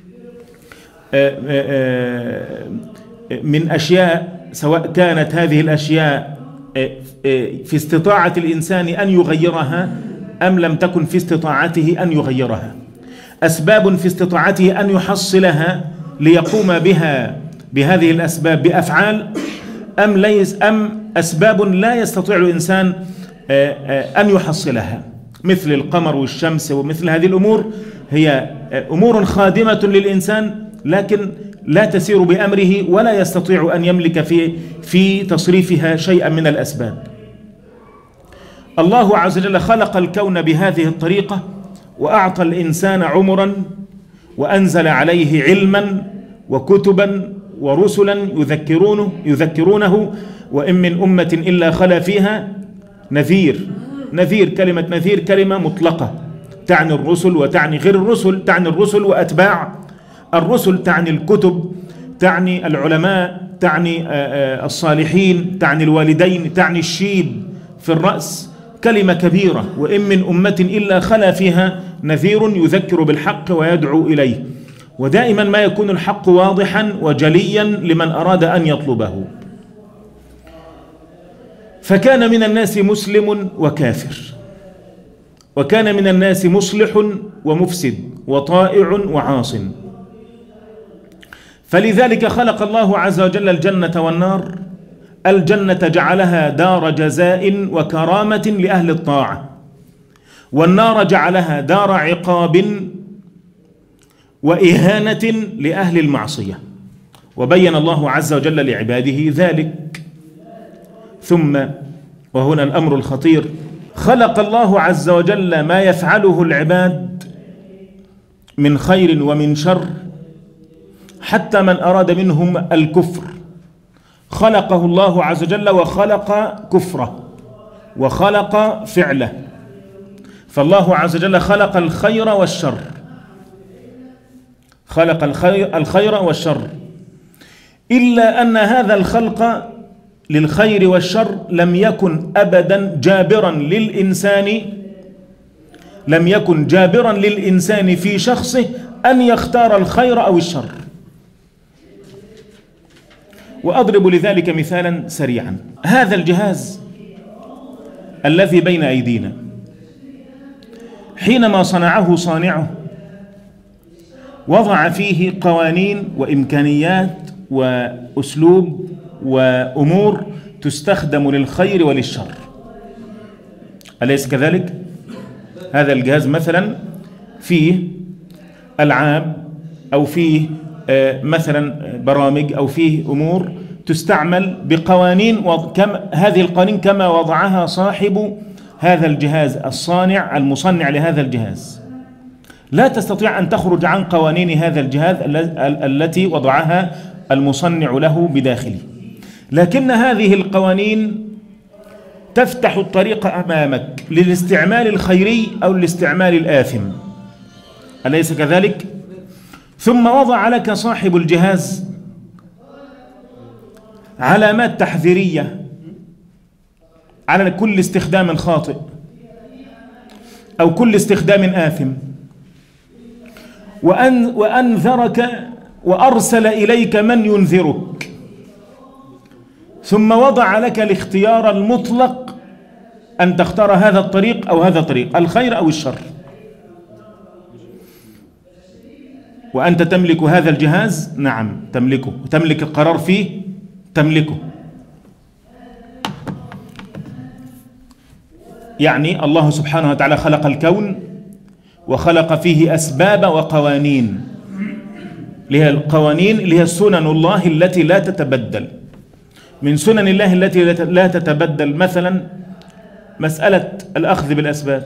A: من أشياء، سواء كانت هذه الأشياء في استطاعة الإنسان أن يغيرها أم لم تكن في استطاعته أن يغيرها، أسباب في استطاعته أن يحصلها ليقوم بها بهذه الأسباب بأفعال، أم ليس أم أسباب لا يستطيع الإنسان أن يحصلها، مثل القمر والشمس ومثل هذه الأمور، هي أمور خادمة للإنسان لكن لا تسير بأمره ولا يستطيع أن يملك في في تصريفها شيئا من الأسباب. الله عز وجل خلق الكون بهذه الطريقة، وأعطى الإنسان عمرا، وأنزل عليه علما وكتبا ورسلا يذكرونه يذكرونه وإن من أمة إلا خلا فيها نذير. نذير، كلمة نذير كلمة مطلقة تعني الرسل وتعني غير الرسل، تعني الرسل وأتباع الرسل، تعني الكتب، تعني العلماء، تعني الصالحين، تعني الوالدين، تعني الشيب في الرأس، كلمة كبيرة. وإن من أمة إلا خلا فيها نذير يذكر بالحق ويدعو إليه، ودائما ما يكون الحق واضحا وجليا لمن أراد أن يطلبه. فكان من الناس مسلم وكافر، وكان من الناس مصلح ومفسد وطائع وعاص. فلذلك خلق الله عز وجل الجنة والنار. الجنة جعلها دار جزاء وكرامة لأهل الطاعة، والنار جعلها دار عقاب وإهانة لأهل المعصية، وبين الله عز وجل لعباده ذلك. ثم وهنا الأمر الخطير، خلق الله عز وجل ما يفعله العباد من خير ومن شر، حتى من أراد منهم الكفر خلقه الله عز وجل وخلق كفره وخلق فعله. فالله عز وجل خلق الخير والشر، خلق الخير, الخير والشر، إلا أن هذا الخلق للخير والشر لم يكن أبدا جابرا للإنسان لم يكن جابرا للإنسان في شخصه أن يختار الخير أو الشر. وأضرب لذلك مثالا سريعا. هذا الجهاز الذي بين أيدينا حينما صنعه صانعه وضع فيه قوانين وإمكانيات وأسلوب وأمور تستخدم للخير وللشر، أليس كذلك؟ هذا الجهاز مثلا فيه ألعاب أو فيه مثلا برامج أو فيه أمور تستعمل بقوانين، هذه القوانين كما وضعها صاحب هذا الجهاز الصانع المصنع لهذا الجهاز، لا تستطيع أن تخرج عن قوانين هذا الجهاز التي وضعها المصنع له بداخله. لكن هذه القوانين تفتح الطريق أمامك للاستعمال الخيري أو الاستعمال الآثم، أليس كذلك؟ ثم وضع لك صاحب الجهاز علامات تحذيرية على كل استخدام خاطئ أو كل استخدام آثم، وأن وأنذرك وأرسل إليك من ينذرك، ثم وضع لك الاختيار المطلق أن تختار هذا الطريق أو هذا الطريق، الخير أو الشر، وأنت تملك هذا الجهاز. نعم تملكه، وتملك القرار فيه، تملكه. يعني الله سبحانه وتعالى خلق الكون وخلق فيه أسباب وقوانين، اللي هي القوانين اللي هي سنن الله التي لا تتبدل. من سنن الله التي لا تتبدل مثلا مسألة الأخذ بالأسباب.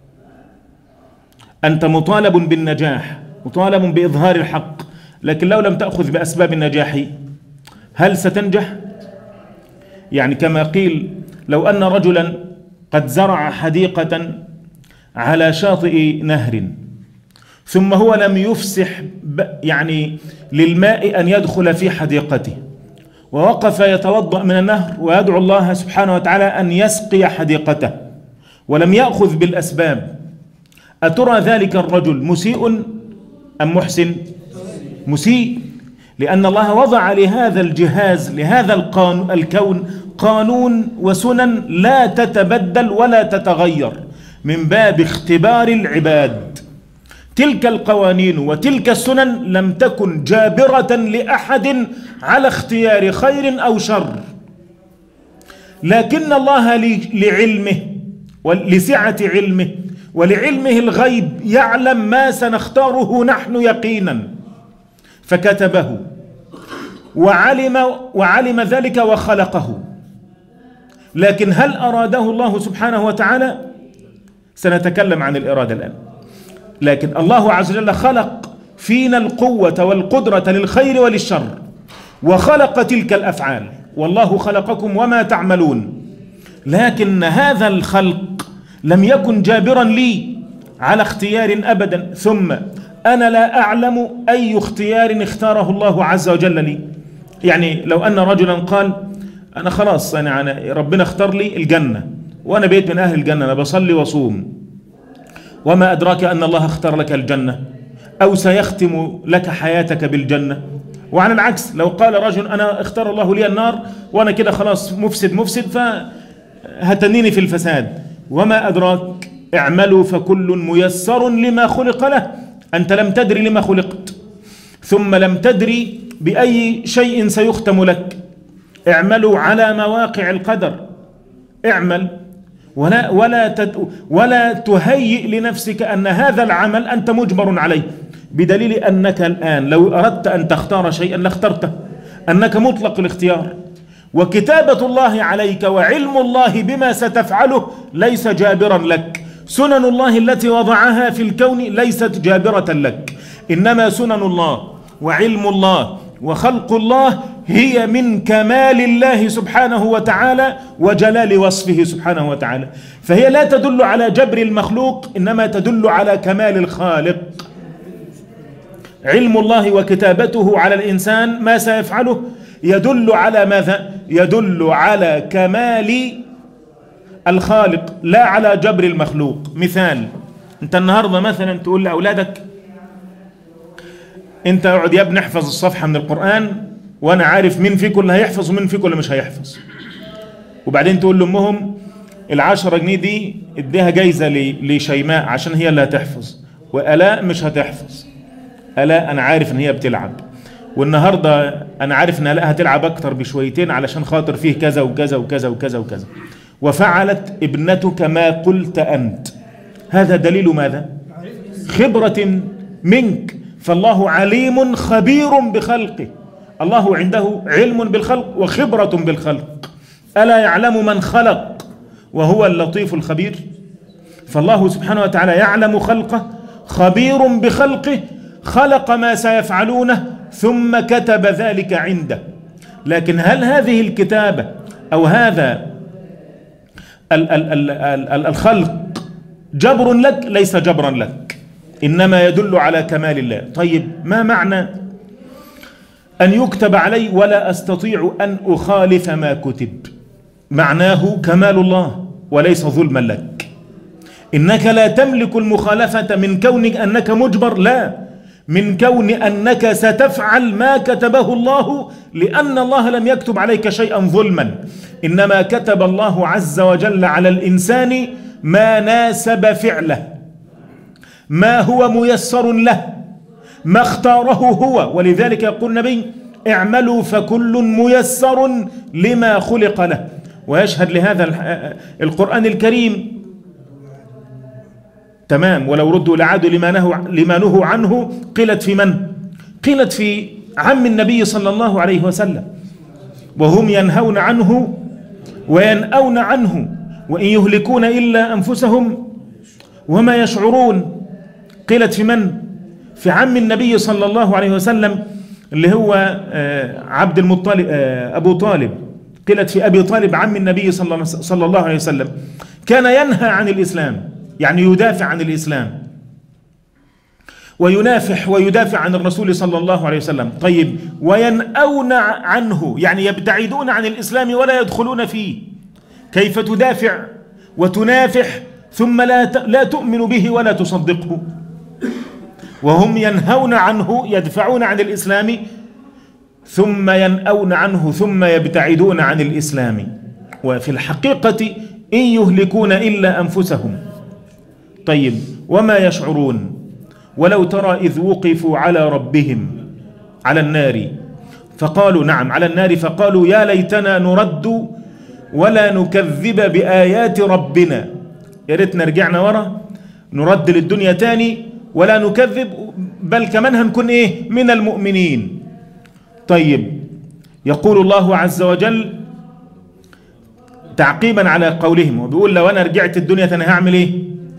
A: أنت مطالب بالنجاح، مطالب بإظهار الحق، لكن لو لم تأخذ بأسباب النجاح هل ستنجح؟ يعني كما قيل لو أن رجلا قد زرع حديقة على شاطئ نهر ثم هو لم يفسح يعني للماء أن يدخل في حديقته، ووقف يتوضأ من النهر ويدعو الله سبحانه وتعالى أن يسقي حديقته ولم يأخذ بالأسباب، أترى ذلك الرجل مسيء أم محسن؟ مسيء، لأن الله وضع لهذا الجهاز لهذا الكون قانون وسنن لا تتبدل ولا تتغير من باب اختبار العباد. تلك القوانين وتلك السنن لم تكن جابرة لأحد على اختيار خير أو شر، لكن الله لعلمه ولسعة علمه ولعلمه الغيب يعلم ما سنختاره نحن يقينا، فكتبه وعلم وعلم ذلك وخلقه. لكن هل أراده الله سبحانه وتعالى؟ سنتكلم عن الإرادة الآن. لكن الله عز وجل خلق فينا القوة والقدرة للخير وللشر، وخلق تلك الأفعال، والله خلقكم وما تعملون. لكن هذا الخلق لم يكن جابرا لي على اختيار أبدا، ثم أنا لا أعلم أي اختيار اختاره الله عز وجل لي. يعني لو أن رجلا قال أنا خلاص أنا, أنا ربنا اختار لي الجنة وأنا بيت من أهل الجنة، أنا بصلي وصوم، وما أدراك أن الله اختار لك الجنة أو سيختم لك حياتك بالجنة. وعلى العكس لو قال رجل أنا اختار الله لي النار وأنا كده خلاص مفسد مفسد فهتنيني في الفساد، وما أدراك اعملوا فكل ميسر لما خلق له. أنت لم تدري لما خلقت، ثم لم تدري بأي شيء سيختم لك. اعملوا على مواقع القدر، اعمل ولا ولا تت ولا تهيئ لنفسك أن هذا العمل أنت مجبر عليه، بدليل أنك الآن لو أردت أن تختار شيئا لاخترته، أنك مطلق الاختيار. وكتابة الله عليك وعلم الله بما ستفعله ليس جابرا لك. سنن الله التي وضعها في الكون ليست جابرة لك، إنما سنن الله وعلم الله وخلق الله هي من كمال الله سبحانه وتعالى وجلال وصفه سبحانه وتعالى، فهي لا تدل على جبر المخلوق إنما تدل على كمال الخالق. علم الله وكتابته على الإنسان ما سيفعله يدل على ماذا؟ يدل على كمال الخالق لا على جبر المخلوق. مثال، انت النهاردة مثلا تقول لأولادك انت اقعد يا ابني احفظ الصفحة من القرآن وانا عارف مين فيكم اللي هيحفظ ومين فيكم اللي مش هيحفظ، وبعدين تقول لأمهم العشرة جنيه دي اديها جايزة لشيماء عشان هي اللي هتحفظ، وآلاء مش هتحفظ. آلاء انا عارف ان هي بتلعب، والنهاردة انا عارف ان آلاء هتلعب اكتر بشويتين علشان خاطر فيه كذا وكذا وكذا وكذا وكذا، وفعلت ابنتك ما قلت أنت. هذا دليل ماذا؟ خبرة منك. فالله عليم خبير بخلقه، الله عنده علم بالخلق وخبرة بالخلق. ألا يعلم من خلق وهو اللطيف الخبير؟ فالله سبحانه وتعالى يعلم خلقه، خبير بخلقه، خلق ما سيفعلونه ثم كتب ذلك عنده. لكن هل هذه الكتابة أو هذا ال ال ال الخلق جبر لك؟ ليس جبرا لك، إنما يدل على كمال الله. طيب ما معنى أن يكتب علي ولا أستطيع أن أخالف ما كتب؟ معناه كمال الله وليس ظلما لك. إنك لا تملك المخالفة من كونك أنك مجبر، لا، من كون أنك ستفعل ما كتبه الله، لأن الله لم يكتب عليك شيئا ظلما، إنما كتب الله عز وجل على الإنسان ما ناسب فعله، ما هو ميسر له، ما اختاره هو. ولذلك يقول النبي اعملوا فكل ميسر لما خلق له. ويشهد لهذا القرآن الكريم تمام، ولو ردوا لعادوا لما نهوا لما نهوا عنه. قيلت في من؟ قيلت في عم النبي صلى الله عليه وسلم، وهم ينهون عنه وينأون عنه وإن يهلكون إلا أنفسهم وما يشعرون. قيلت في من؟ في عم النبي صلى الله عليه وسلم اللي هو عبد المطلب أبو طالب. قيلت في أبي طالب عم النبي صلى الله عليه وسلم، كان ينهى عن الإسلام، يعني يدافع عن الإسلام وينافح ويدافع عن الرسول صلى الله عليه وسلم. طيب وينأون عنه، يعني يبتعدون عن الإسلام ولا يدخلون فيه. كيف تدافع وتنافح ثم لا لا تؤمن به ولا تصدقه؟ وهم ينهون عنه، يدفعون عن الإسلام ثم ينأون عنه ثم يبتعدون عن الإسلام. وفي الحقيقة إن يهلكون إلا أنفسهم. طيب وما يشعرون؟ ولو ترى إذ وقفوا على ربهم على النار فقالوا نعم على النار فقالوا يا ليتنا نرد ولا نكذب بآيات ربنا. يا ريتنا رجعنا ورا، نرد للدنيا تاني ولا نكذب، بل كمان هنكون ايه؟ من المؤمنين. طيب يقول الله عز وجل تعقيبا على قولهم، وبيقول لو انا رجعت الدنيا تاني هعمل ايه؟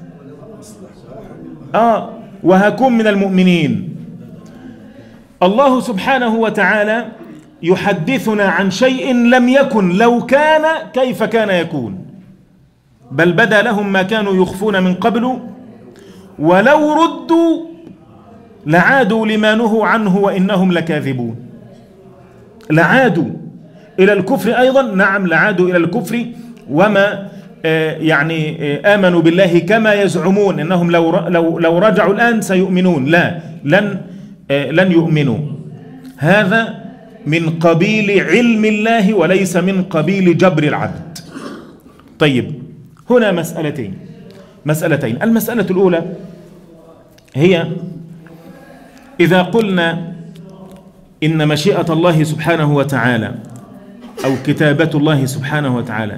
A: اه وهكون من المؤمنين. الله سبحانه وتعالى يحدثنا عن شيء لم يكن، لو كان كيف كان يكون، بل بدا لهم ما كانوا يخفون من قبل ولو ردوا لعادوا لما نهوا عنه وإنهم لكاذبون. لعادوا إلى الكفر أيضا، نعم لعادوا إلى الكفر وما يعني آمنوا بالله كما يزعمون إنهم لو لو لو رجعوا الآن سيؤمنون، لا، لن لن يؤمنوا. هذا من قبيل علم الله وليس من قبيل جبر العبد. طيب هنا مسألتين مسألتين المسألة الأولى هي إذا قلنا إن مشيئة الله سبحانه وتعالى أو كتابة الله سبحانه وتعالى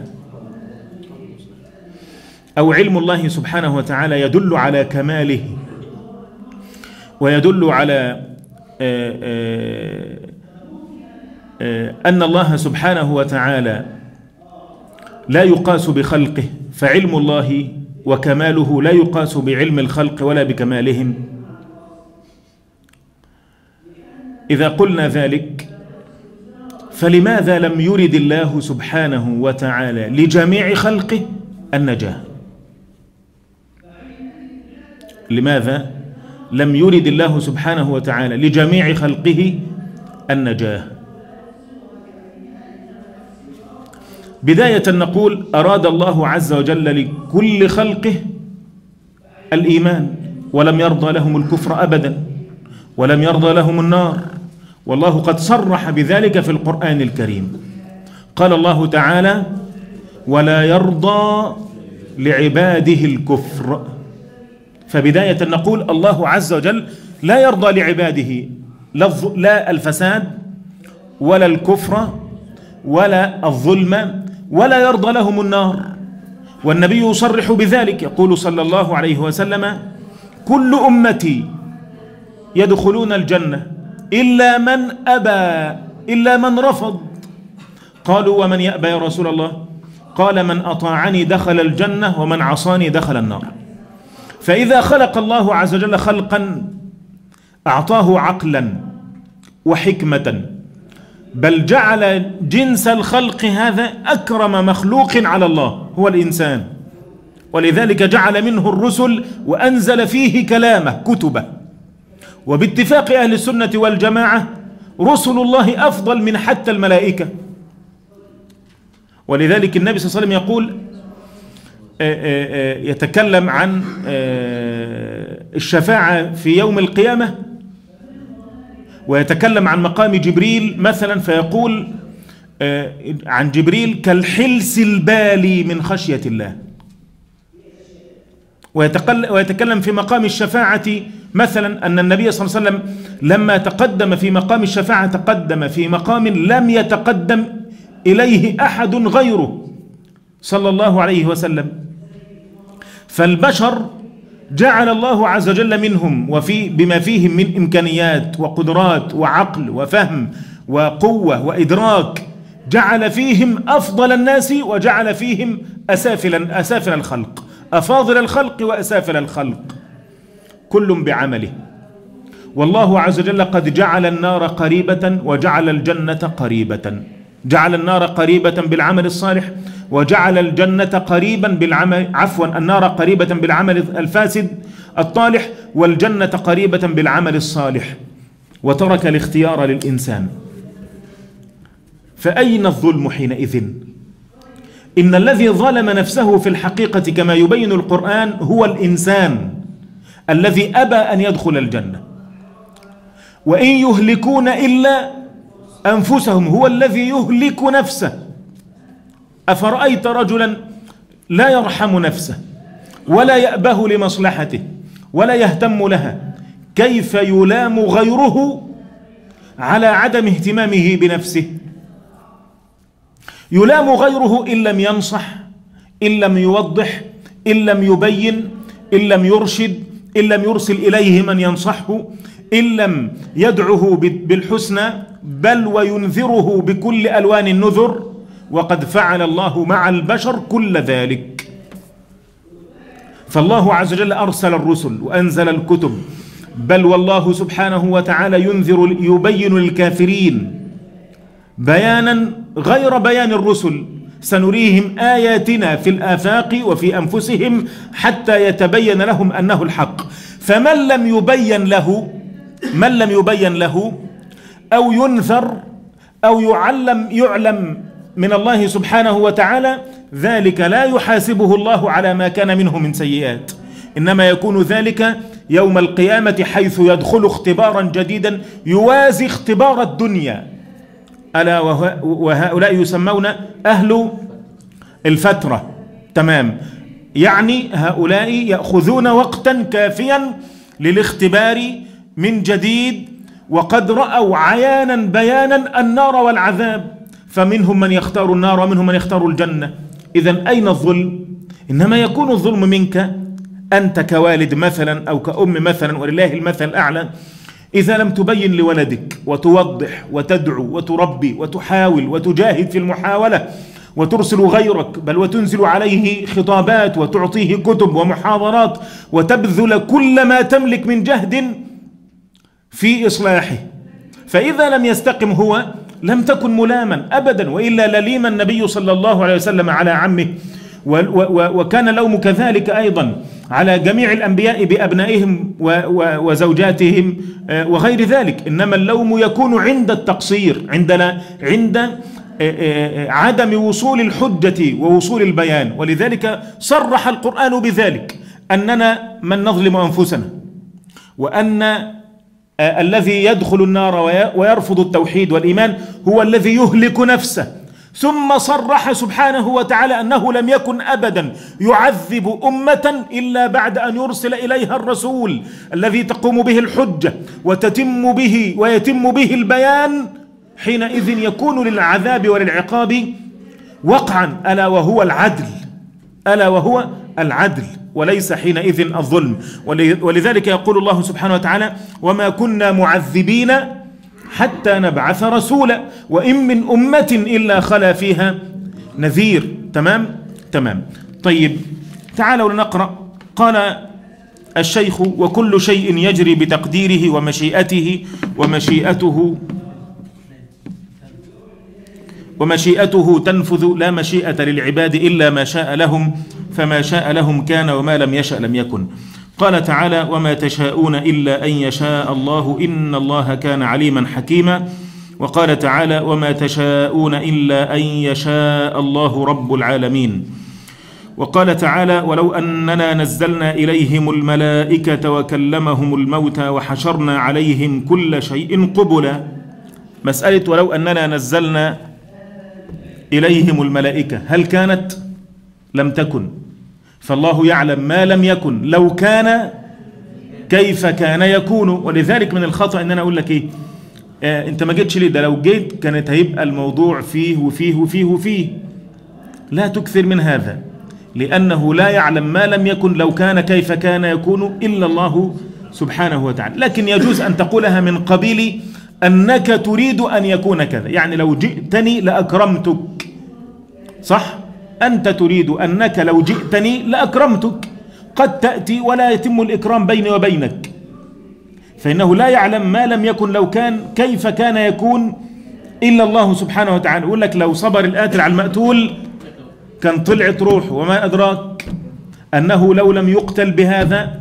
A: أو علم الله سبحانه وتعالى يدل على كماله ويدل على آآ آآ آآ أن الله سبحانه وتعالى لا يقاس بخلقه، فعلم الله وكماله لا يقاس بعلم الخلق ولا بكمالهم. إذا قلنا ذلك فلماذا لم يرد الله سبحانه وتعالى لجميع خلقه النجاة؟ لماذا لم يرد الله سبحانه وتعالى لجميع خلقه النجاة؟ بداية نقول أراد الله عز وجل لكل خلقه الإيمان، ولم يرضى لهم الكفر أبدا، ولم يرضى لهم النار، والله قد صرح بذلك في القرآن الكريم. قال الله تعالى: ولا يرضى لعباده الكفر. فبداية نقول الله عز وجل لا يرضى لعباده لا الفساد ولا الكفر ولا الظلم، ولا يرضى لهم النار. والنبي يصرح بذلك، يقول صلى الله عليه وسلم: كل أمتي يدخلون الجنة إلا من أبى، إلا من رفض. قالوا: ومن يأبى يا رسول الله؟ قال: من أطاعني دخل الجنة ومن عصاني دخل النار. فإذا خلق الله عز وجل خلقا أعطاه عقلا وحكمة، بل جعل جنس الخلق هذا أكرم مخلوق على الله هو الإنسان، ولذلك جعل منه الرسل وأنزل فيه كلامه كتبه. وباتفاق أهل السنة والجماعة رسل الله أفضل من حتى الملائكة. ولذلك النبي صلى الله عليه وسلم يقول، يتكلم عن الشفاعة في يوم القيامة، ويتكلم عن مقام جبريل مثلا، فيقول عن جبريل: كالحلس البالي من خشية الله. ويتكلم في مقام الشفاعة مثلا أن النبي صلى الله عليه وسلم لما تقدم في مقام الشفاعة تقدم في مقام لم يتقدم إليه أحد غيره صلى الله عليه وسلم. فالبشر جعل الله عز وجل منهم وفي بما فيهم من إمكانيات وقدرات وعقل وفهم وقوة وإدراك، جعل فيهم أفضل الناس وجعل فيهم أسافل أسافل الخلق، أفاضل الخلق وأسافل الخلق، كل بعمله. والله عز وجل قد جعل النار قريبة وجعل الجنة قريبة، جعل النار قريبة بالعمل الصالح، وجعل الجنة قريبا بالعمل عفوا النار قريبة بالعمل الفاسد الطالح، والجنة قريبة بالعمل الصالح، وترك الاختيار للإنسان. فأين الظلم حينئذ؟ إن الذي ظلم نفسه في الحقيقة كما يبين القرآن هو الإنسان الذي أبى أن يدخل الجنة. وإن يهلكون إلا أنفسهم، هو الذي يهلك نفسه. أفرأيت رجلا لا يرحم نفسه ولا يأبه لمصلحته ولا يهتم لها، كيف يلام غيره على عدم اهتمامه بنفسه؟ يلام غيره إن لم ينصح، إن لم يوضح، إن لم يبين، إن لم يرشد، إن لم يرسل إليه من ينصحه، إن لم يدعه بالحسنى، بل وينذره بكل ألوان النذر. وقد فعل الله مع البشر كل ذلك. فالله عز وجل أرسل الرسل وأنزل الكتب، بل والله سبحانه وتعالى ينذر يبين للكافرين بيانا غير بيان الرسل: سنريهم آياتنا في الآفاق وفي أنفسهم حتى يتبين لهم أنه الحق. فمن لم يبين له من لم يبين له أو ينذر أو يعلم يعلم من الله سبحانه وتعالى، ذلك لا يحاسبه الله على ما كان منه من سيئات، إنما يكون ذلك يوم القيامة حيث يدخل اختبارا جديدا يوازي اختبار الدنيا. ألا وهؤلاء يسمون أهل الفترة. تمام، يعني هؤلاء يأخذون وقتا كافيا للاختبار من جديد، وقد رأوا عيانا بيانا النار والعذاب، فمنهم من يختار النار ومنهم من يختار الجنة. إذن أين الظلم؟ إنما يكون الظلم منك أنت كوالد مثلا أو كأم مثلا، ولله المثل الأعلى، إذا لم تبين لولدك وتوضح وتدعو وتربي وتحاول وتجاهد في المحاولة وترسل غيرك، بل وتنزل عليه خطابات وتعطيه كتب ومحاضرات وتبذل كل ما تملك من جهد في إصلاحه، فإذا لم يستقم هو لم تكن ملاما أبدا، وإلا لليم النبي صلى الله عليه وسلم على عمه، وكان اللوم كذلك أيضا على جميع الأنبياء بأبنائهم وزوجاتهم وغير ذلك. إنما اللوم يكون عند التقصير، عندنا عند عدم وصول الحجة ووصول البيان. ولذلك صرح القرآن بذلك، أننا من نظلم أنفسنا، وأن الذي يدخل النار ويرفض التوحيد والإيمان هو الذي يهلك نفسه. ثم صرح سبحانه وتعالى أنه لم يكن أبدا يعذب أمة إلا بعد أن يرسل إليها الرسول الذي تقوم به الحجة وتتم به ويتم به البيان. حينئذ يكون للعذاب وللعقاب وقعا، ألا وهو العدل، ألا وهو العدل، وليس حينئذ الظلم. ولذلك يقول الله سبحانه وتعالى: وما كنا معذبين حتى نبعث رسولا وإن من أمة إلا خلا فيها نذير. تمام تمام. طيب تعالوا لنقرأ. قال الشيخ: وكل شيء يجري بتقديره ومشيئته ومشيئته ومشيئته تنفذ، لا مشيئة للعباد إلا ما شاء لهم، فما شاء لهم كان وما لم يشأ لم يكن. قال تعالى: وما تشاءون إلا أن يشاء الله إن الله كان عليما حكيما. وقال تعالى: وما تشاءون إلا أن يشاء الله رب العالمين. وقال تعالى: ولو أننا نزلنا إليهم الملائكة وكلمهم الموتى وحشرنا عليهم كل شيء قبلا. مسألة ولو أننا نزلنا إليهم الملائكة، هل كانت؟ لم تكن. فالله يعلم ما لم يكن، لو كان كيف كان يكون. ولذلك من الخطأ ان انا اقول لك ايه آه انت ما جيتش ليه، ده لو جيت كانت هيبقى الموضوع فيه وفيه وفيه وفيه. لا تكثر من هذا، لأنه لا يعلم ما لم يكن لو كان كيف كان يكون إلا الله سبحانه وتعالى. لكن يجوز أن تقولها من قبيل أنك تريد أن يكون كذا، يعني لو جئتني لأكرمتك، صح؟ أنت تريد أنك لو جئتني لأكرمتك. قد تأتي ولا يتم الإكرام بيني وبينك، فإنه لا يعلم ما لم يكن لو كان كيف كان يكون إلا الله سبحانه وتعالى. يقول لك: لو صبر القاتل على المقتول كان طلعت روح، وما أدراك أنه لو لم يقتل بهذا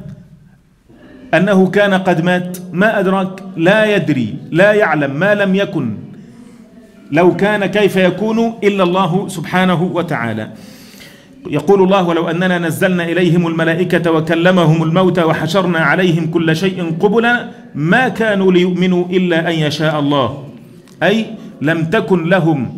A: أنه كان قد مات. ما أدراك، لا يدري، لا يعلم ما لم يكن لو كان كيف يكون إلا الله سبحانه وتعالى. يقول الله: ولو أننا نزلنا إليهم الملائكة وكلمهم الموتى وحشرنا عليهم كل شيء قبلا ما كانوا ليؤمنوا إلا أن يشاء الله، أي لم تكن لهم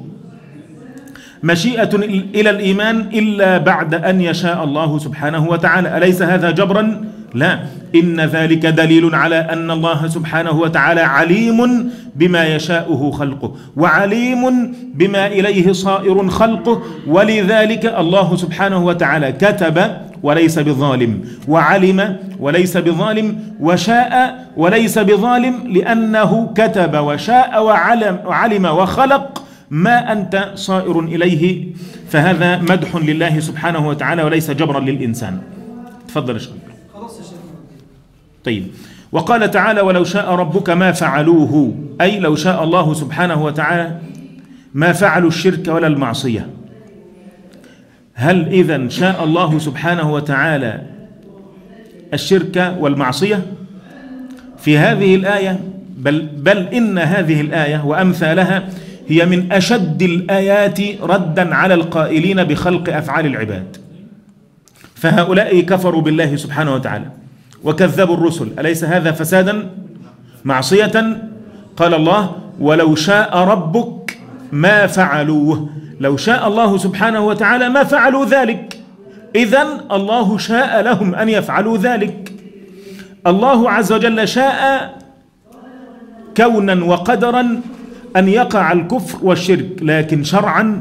A: مشيئة إلى الإيمان إلا بعد أن يشاء الله سبحانه وتعالى. أليس هذا جبرا؟ لا، إن ذلك دليل على أن الله سبحانه وتعالى عليم بما يشاءه خلقه، وعليم بما إليه صائر خلقه. ولذلك الله سبحانه وتعالى كتب وليس بظالم، وعلم وليس بظالم، وشاء وليس بظالم، لأنه كتب وشاء وعلم, وعلم وخلق ما أنت صائر إليه. فهذا مدح لله سبحانه وتعالى وليس جبرا للإنسان. تفضل يا شيخ. طيب. وقال تعالى: ولو شاء ربك ما فعلوه، أي لو شاء الله سبحانه وتعالى ما فعلوا الشرك ولا المعصية. هل إذن شاء الله سبحانه وتعالى الشرك والمعصية؟ في هذه الآية بل, بل إن هذه الآية وأمثالها هي من أشد الآيات ردا على القائلين بخلق أفعال العباد. فهؤلاء كفروا بالله سبحانه وتعالى وكذبوا الرسل، أليس هذا فسادا معصية؟ قال الله: ولو شاء ربك ما فعلوه. لو شاء الله سبحانه وتعالى ما فعلوا ذلك، إذن الله شاء لهم أن يفعلوا ذلك. الله عز وجل شاء كونا وقدرا أن يقع الكفر والشرك، لكن شرعا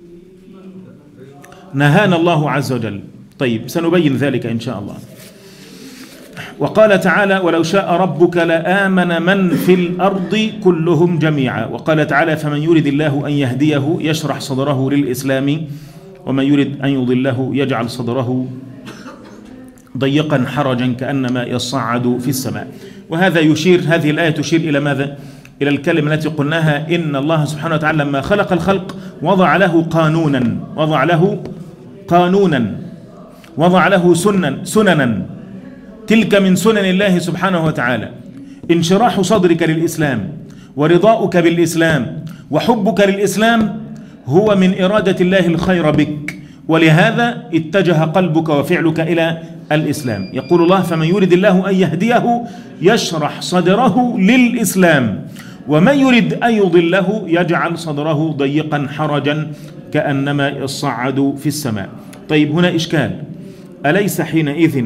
A: نهانا الله عز وجل. طيب، سنبين ذلك إن شاء الله. وقال تعالى: ولو شاء ربك لآمن من في الأرض كلهم جميعا. وقال تعالى: فمن يريد الله أن يهديه يشرح صدره للإسلام ومن يريد أن يضله يجعل صدره ضيقا حرجا كأنما يصعد في السماء. وهذا يشير، هذه الآية تشير إلى ماذا؟ إلى الكلمة التي قلناها، إن الله سبحانه وتعالى لما خلق الخلق وضع له قانونا، وضع له قانونا وضع له سننا سننا تلك من سنن الله سبحانه وتعالى. انشراح صدرك للإسلام ورضاؤك بالإسلام وحبك للإسلام هو من إرادة الله الخير بك، ولهذا اتجه قلبك وفعلك إلى الإسلام. يقول الله: فمن يرد الله أن يهديه يشرح صدره للإسلام ومن يرد أن يضله يجعل صدره ضيقا حرجا كأنما يصعد في السماء. طيب، هنا إشكال: أليس حينئذ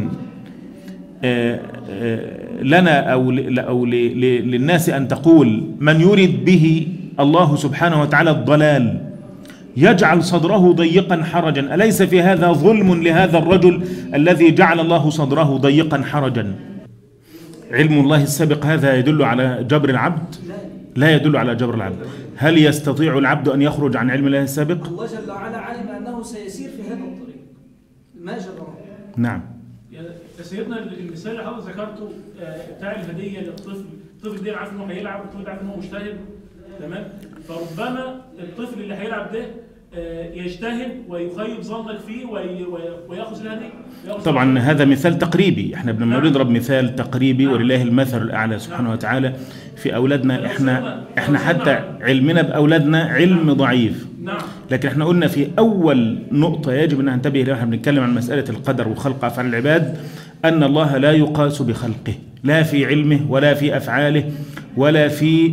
A: لنا أو أو للناس أن تقول من يرد به الله سبحانه وتعالى الضلال يجعل صدره ضيقا حرجا؟ أليس في هذا ظلم لهذا الرجل الذي جعل الله صدره ضيقا حرجا؟ علم الله السابق هذا يدل على جبر العبد؟ لا يدل على جبر العبد. هل يستطيع العبد أن يخرج عن علم الله السابق؟
B: الله جل وعلا علم أنه سيسير في هذا الطريق، ما جبره.
A: نعم.
C: يا سيدنا المثال اللي حضرتك ذكرته بتاع الهديه للطفل، الطفل ده عارف انه هيلعب، والطفل ده عارف انه مجتهد، تمام؟ فربما الطفل اللي هيلعب ده يجتهد ويخيب ظنك فيه وياخذ الهديه.
A: طبعا هذا مثال تقريبي، احنا بنضرب مثال تقريبي ولله المثل الاعلى سبحانه وتعالى في اولادنا. احنا احنا حتى علمنا باولادنا علم ضعيف، لكن احنا قلنا في اول نقطه يجب ان ننتبه لها واحنا بنتكلم عن مساله القدر وخلق افعال العباد، ان الله لا يقاس بخلقه، لا في علمه ولا في افعاله ولا في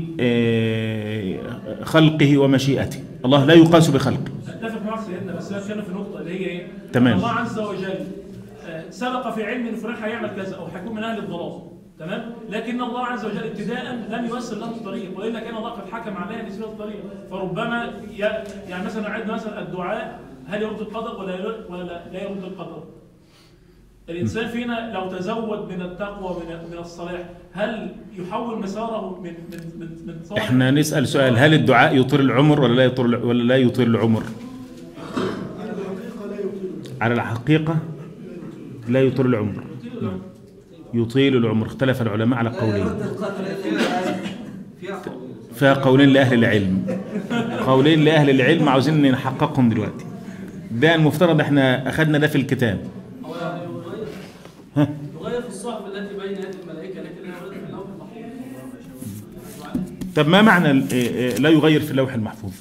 A: خلقه ومشيئته. الله لا يقاس بخلقه.
C: اتفق معك سيدنا، بس انا كان في نقطه اللي هي ايه؟
A: تمام.
C: الله عز وجل سبق في علم ان فلان هيعمل كذا او هيكون من اهل الضلال، تمام؟ لكن الله عز وجل ابتداء لم يوصل له الطريق، والا كان الله قد حكم عليها بسبب الطريق. فربما يعني مثلا عندنا مثلا الدعاء هل يرد القدر ولا ولا لا يرد القدر؟ الانسان فينا لو تزود من التقوى من الصلاح هل يحول مساره من من من, من صالح؟
A: احنا نسال سؤال: هل الدعاء يطيل العمر ولا لا يطيل ولا لا يطيل العمر؟ على الحقيقه لا يطيل العمر. يطيل العمر. اختلف العلماء على قولين، فيها قولين لأهل العلم، قولين لأهل العلم عاوزين نحققهم دلوقتي. ده المفترض احنا أخذنا ده في الكتاب.
B: ها؟ يغير في الصحف التي بين يدي الملائكة لكن لا يغير في اللوح المحفوظ.
A: طب ما معنى لا يغير في اللوح المحفوظ؟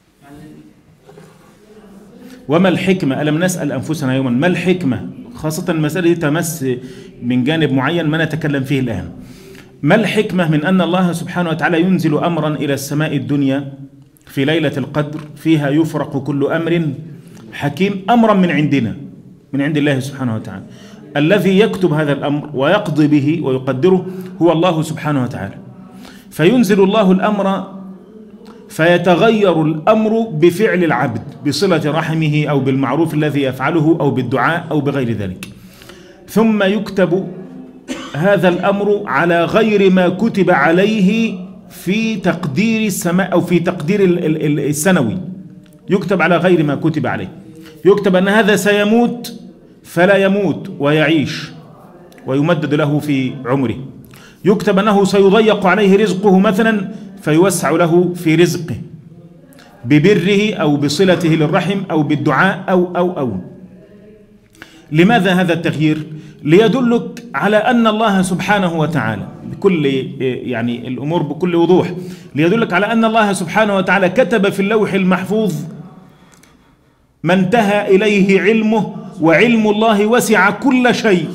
A: وما الحكمة؟ ألم نسأل أنفسنا يوما ما الحكمة؟ خاصة المسألة دي تمس من جانب معين ما نتكلم فيه الآن. ما الحكمة من أن الله سبحانه وتعالى ينزل أمرا إلى السماء الدنيا في ليلة القدر فيها يفرق كل أمر حكيم، أمرا من عندنا من عند الله سبحانه وتعالى. الذي يكتب هذا الأمر ويقضي به ويقدره هو الله سبحانه وتعالى. فينزل الله الأمر فيتغير الأمر بفعل العبد، بصلة رحمه أو بالمعروف الذي يفعله أو بالدعاء أو بغير ذلك، ثم يكتب هذا الأمر على غير ما كتب عليه في تقدير السماء أو في تقدير السنوي. يكتب على غير ما كتب عليه، يكتب أن هذا سيموت فلا يموت ويعيش ويمدد له في عمره، يكتب أنه سيضيق عليه رزقه مثلا فيوسع له في رزقه ببره أو بصلته للرحم أو بالدعاء أو أو أو لماذا هذا التغيير؟ ليدلك على أن الله سبحانه وتعالى بكل يعني الأمور بكل وضوح، ليدلك على أن الله سبحانه وتعالى كتب في اللوح المحفوظ ما انتهى إليه علمه، وعلم الله وسع كل شيء.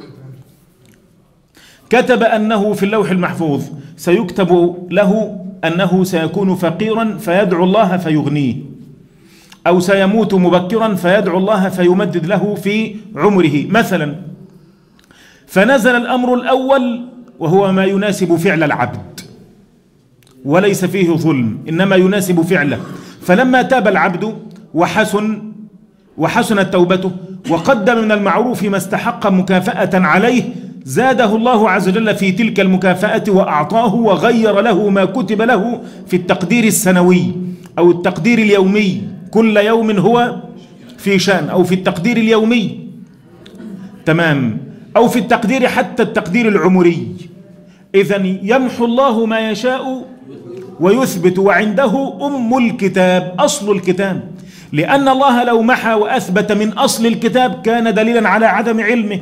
A: كتب أنه في اللوح المحفوظ سيكتب له أنه سيكون فقيرا فيدعو الله فيغنيه، أو سيموت مبكرا فيدعو الله فيمدد له في عمره مثلا. فنزل الأمر الأول وهو ما يناسب فعل العبد وليس فيه ظلم، إنما يناسب فعله. فلما تاب العبد وحسن وحسنت توبته وقدم من المعروف ما استحق مكافأة عليه، زاده الله عز وجل في تلك المكافأة وأعطاه وغير له ما كتب له في التقدير السنوي أو التقدير اليومي، كل يوم هو في شأن، أو في التقدير اليومي تمام، أو في التقدير حتى التقدير العمري. إذن يمحو الله ما يشاء ويثبت، وعنده أم الكتاب أصل الكتاب، لأن الله لو محى وأثبت من أصل الكتاب كان دليلا على عدم علمه.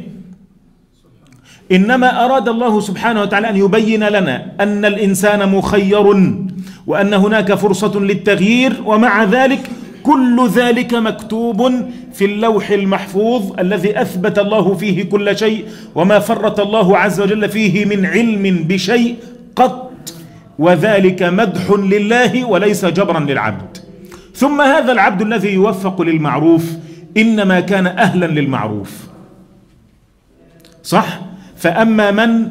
A: إنما أراد الله سبحانه وتعالى أن يبين لنا أن الإنسان مخير وأن هناك فرصة للتغيير، ومع ذلك كل ذلك مكتوب في اللوح المحفوظ الذي أثبت الله فيه كل شيء، وما فرط الله عز وجل فيه من علم بشيء قط، وذلك مدح لله وليس جبرا للعبد. ثم هذا العبد الذي يوفق للمعروف إنما كان أهلا للمعروف، صح؟ فأما من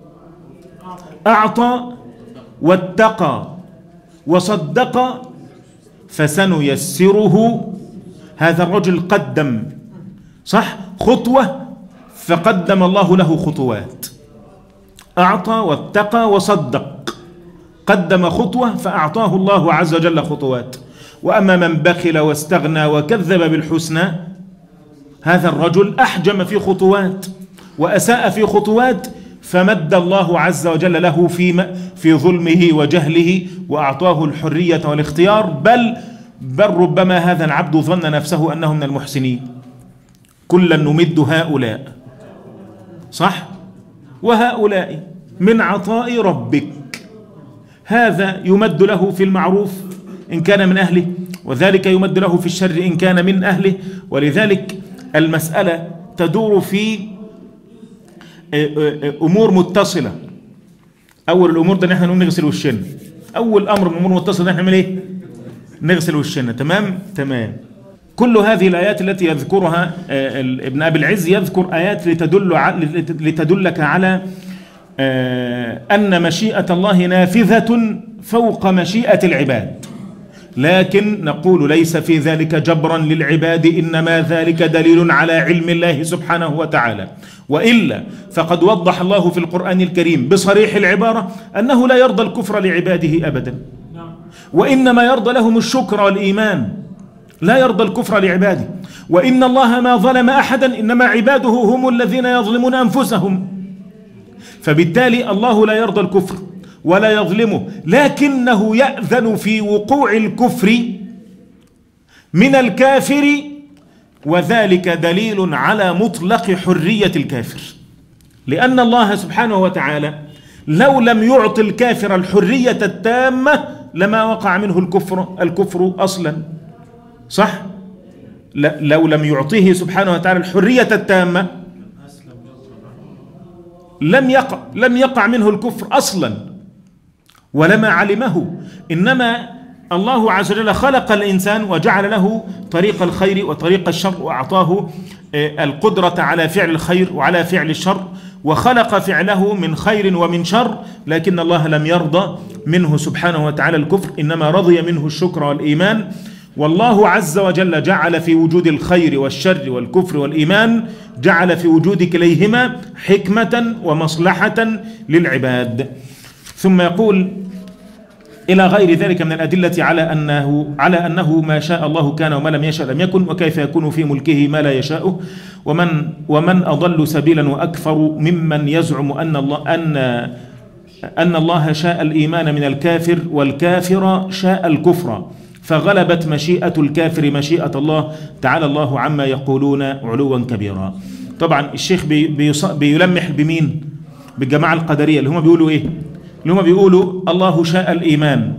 A: أعطى واتقى وصدق فسنيسره، هذا الرجل قدم، صح، خطوة فقدم الله له خطوات. أعطى واتقى وصدق، قدم خطوة فأعطاه الله عز وجل خطوات. وأما من بخل واستغنى وكذب بالحسنى، هذا الرجل أحجم في خطوات وأساء في خطوات، فمد الله عز وجل له في في ظلمه وجهله وأعطاه الحرية والاختيار، بل بل ربما هذا العبد ظن نفسه أنه من المحسنين. كلا نمد هؤلاء، صح، وهؤلاء من عطاء ربك. هذا يمد له في المعروف إن كان من أهله، وذلك يمد له في الشر إن كان من أهله. ولذلك المسألة تدور في أمور متصلة. أول الأمور ده نحن نغسل وشنا، أول أمر من الأمور المتصلة نحن نعمل إيه؟ نغسل وشنا. تمام تمام. كل هذه الآيات التي يذكرها ابن أبي العز يذكر آيات لتدل لتدلك على أن مشيئة الله نافذة فوق مشيئة العباد، لكن نقول ليس في ذلك جبرا للعباد، إنما ذلك دليل على علم الله سبحانه وتعالى. وإلا فقد وضح الله في القرآن الكريم بصريح العبارة أنه لا يرضى الكفر لعباده أبدا، وإنما يرضى لهم الشكر والإيمان، لا يرضى الكفر لعباده. وإن الله ما ظلم أحدا، إنما عباده هم الذين يظلمون أنفسهم. فبالتالي الله لا يرضى الكفر ولا يظلمه، لكنه يأذن في وقوع الكفر من الكافر، وذلك دليل على مطلق حرية الكافر، لأن الله سبحانه وتعالى لو لم يعطي الكافر الحرية التامة لما وقع منه الكفر الكفر أصلا، صح؟ لو لم يعطيه سبحانه وتعالى الحرية التامة لم يقع لم يقع منه الكفر أصلا ولما علمه. إنما الله عز وجل خلق الإنسان وجعل له طريق الخير وطريق الشر، وأعطاه القدرة على فعل الخير وعلى فعل الشر، وخلق فعله من خير ومن شر، لكن الله لم يرضى منه سبحانه وتعالى الكفر، إنما رضي منه الشكر والإيمان. والله عز وجل جعل في وجود الخير والشر والكفر والإيمان، جعل في وجود كليهما حكمة ومصلحة للعباد. ثم يقول إلى غير ذلك من الأدلة على أنه على أنه ما شاء الله كان وما لم يشاء لم يكن، وكيف يكون في ملكه ما لا يشاء. ومن ومن أضل سبيلا وأكفر ممن يزعم أن الله أن أن الله شاء الإيمان من الكافر، والكافر شاء الكفر، فغلبت مشيئة الكافر مشيئة الله، تعالى الله عما يقولون علوا كبيرا. طبعا الشيخ بي بيلمح بمين؟ بالجماعة القدرية اللي هم بيقولوا إيه؟ اللي هم بيقولوا الله شاء الإيمان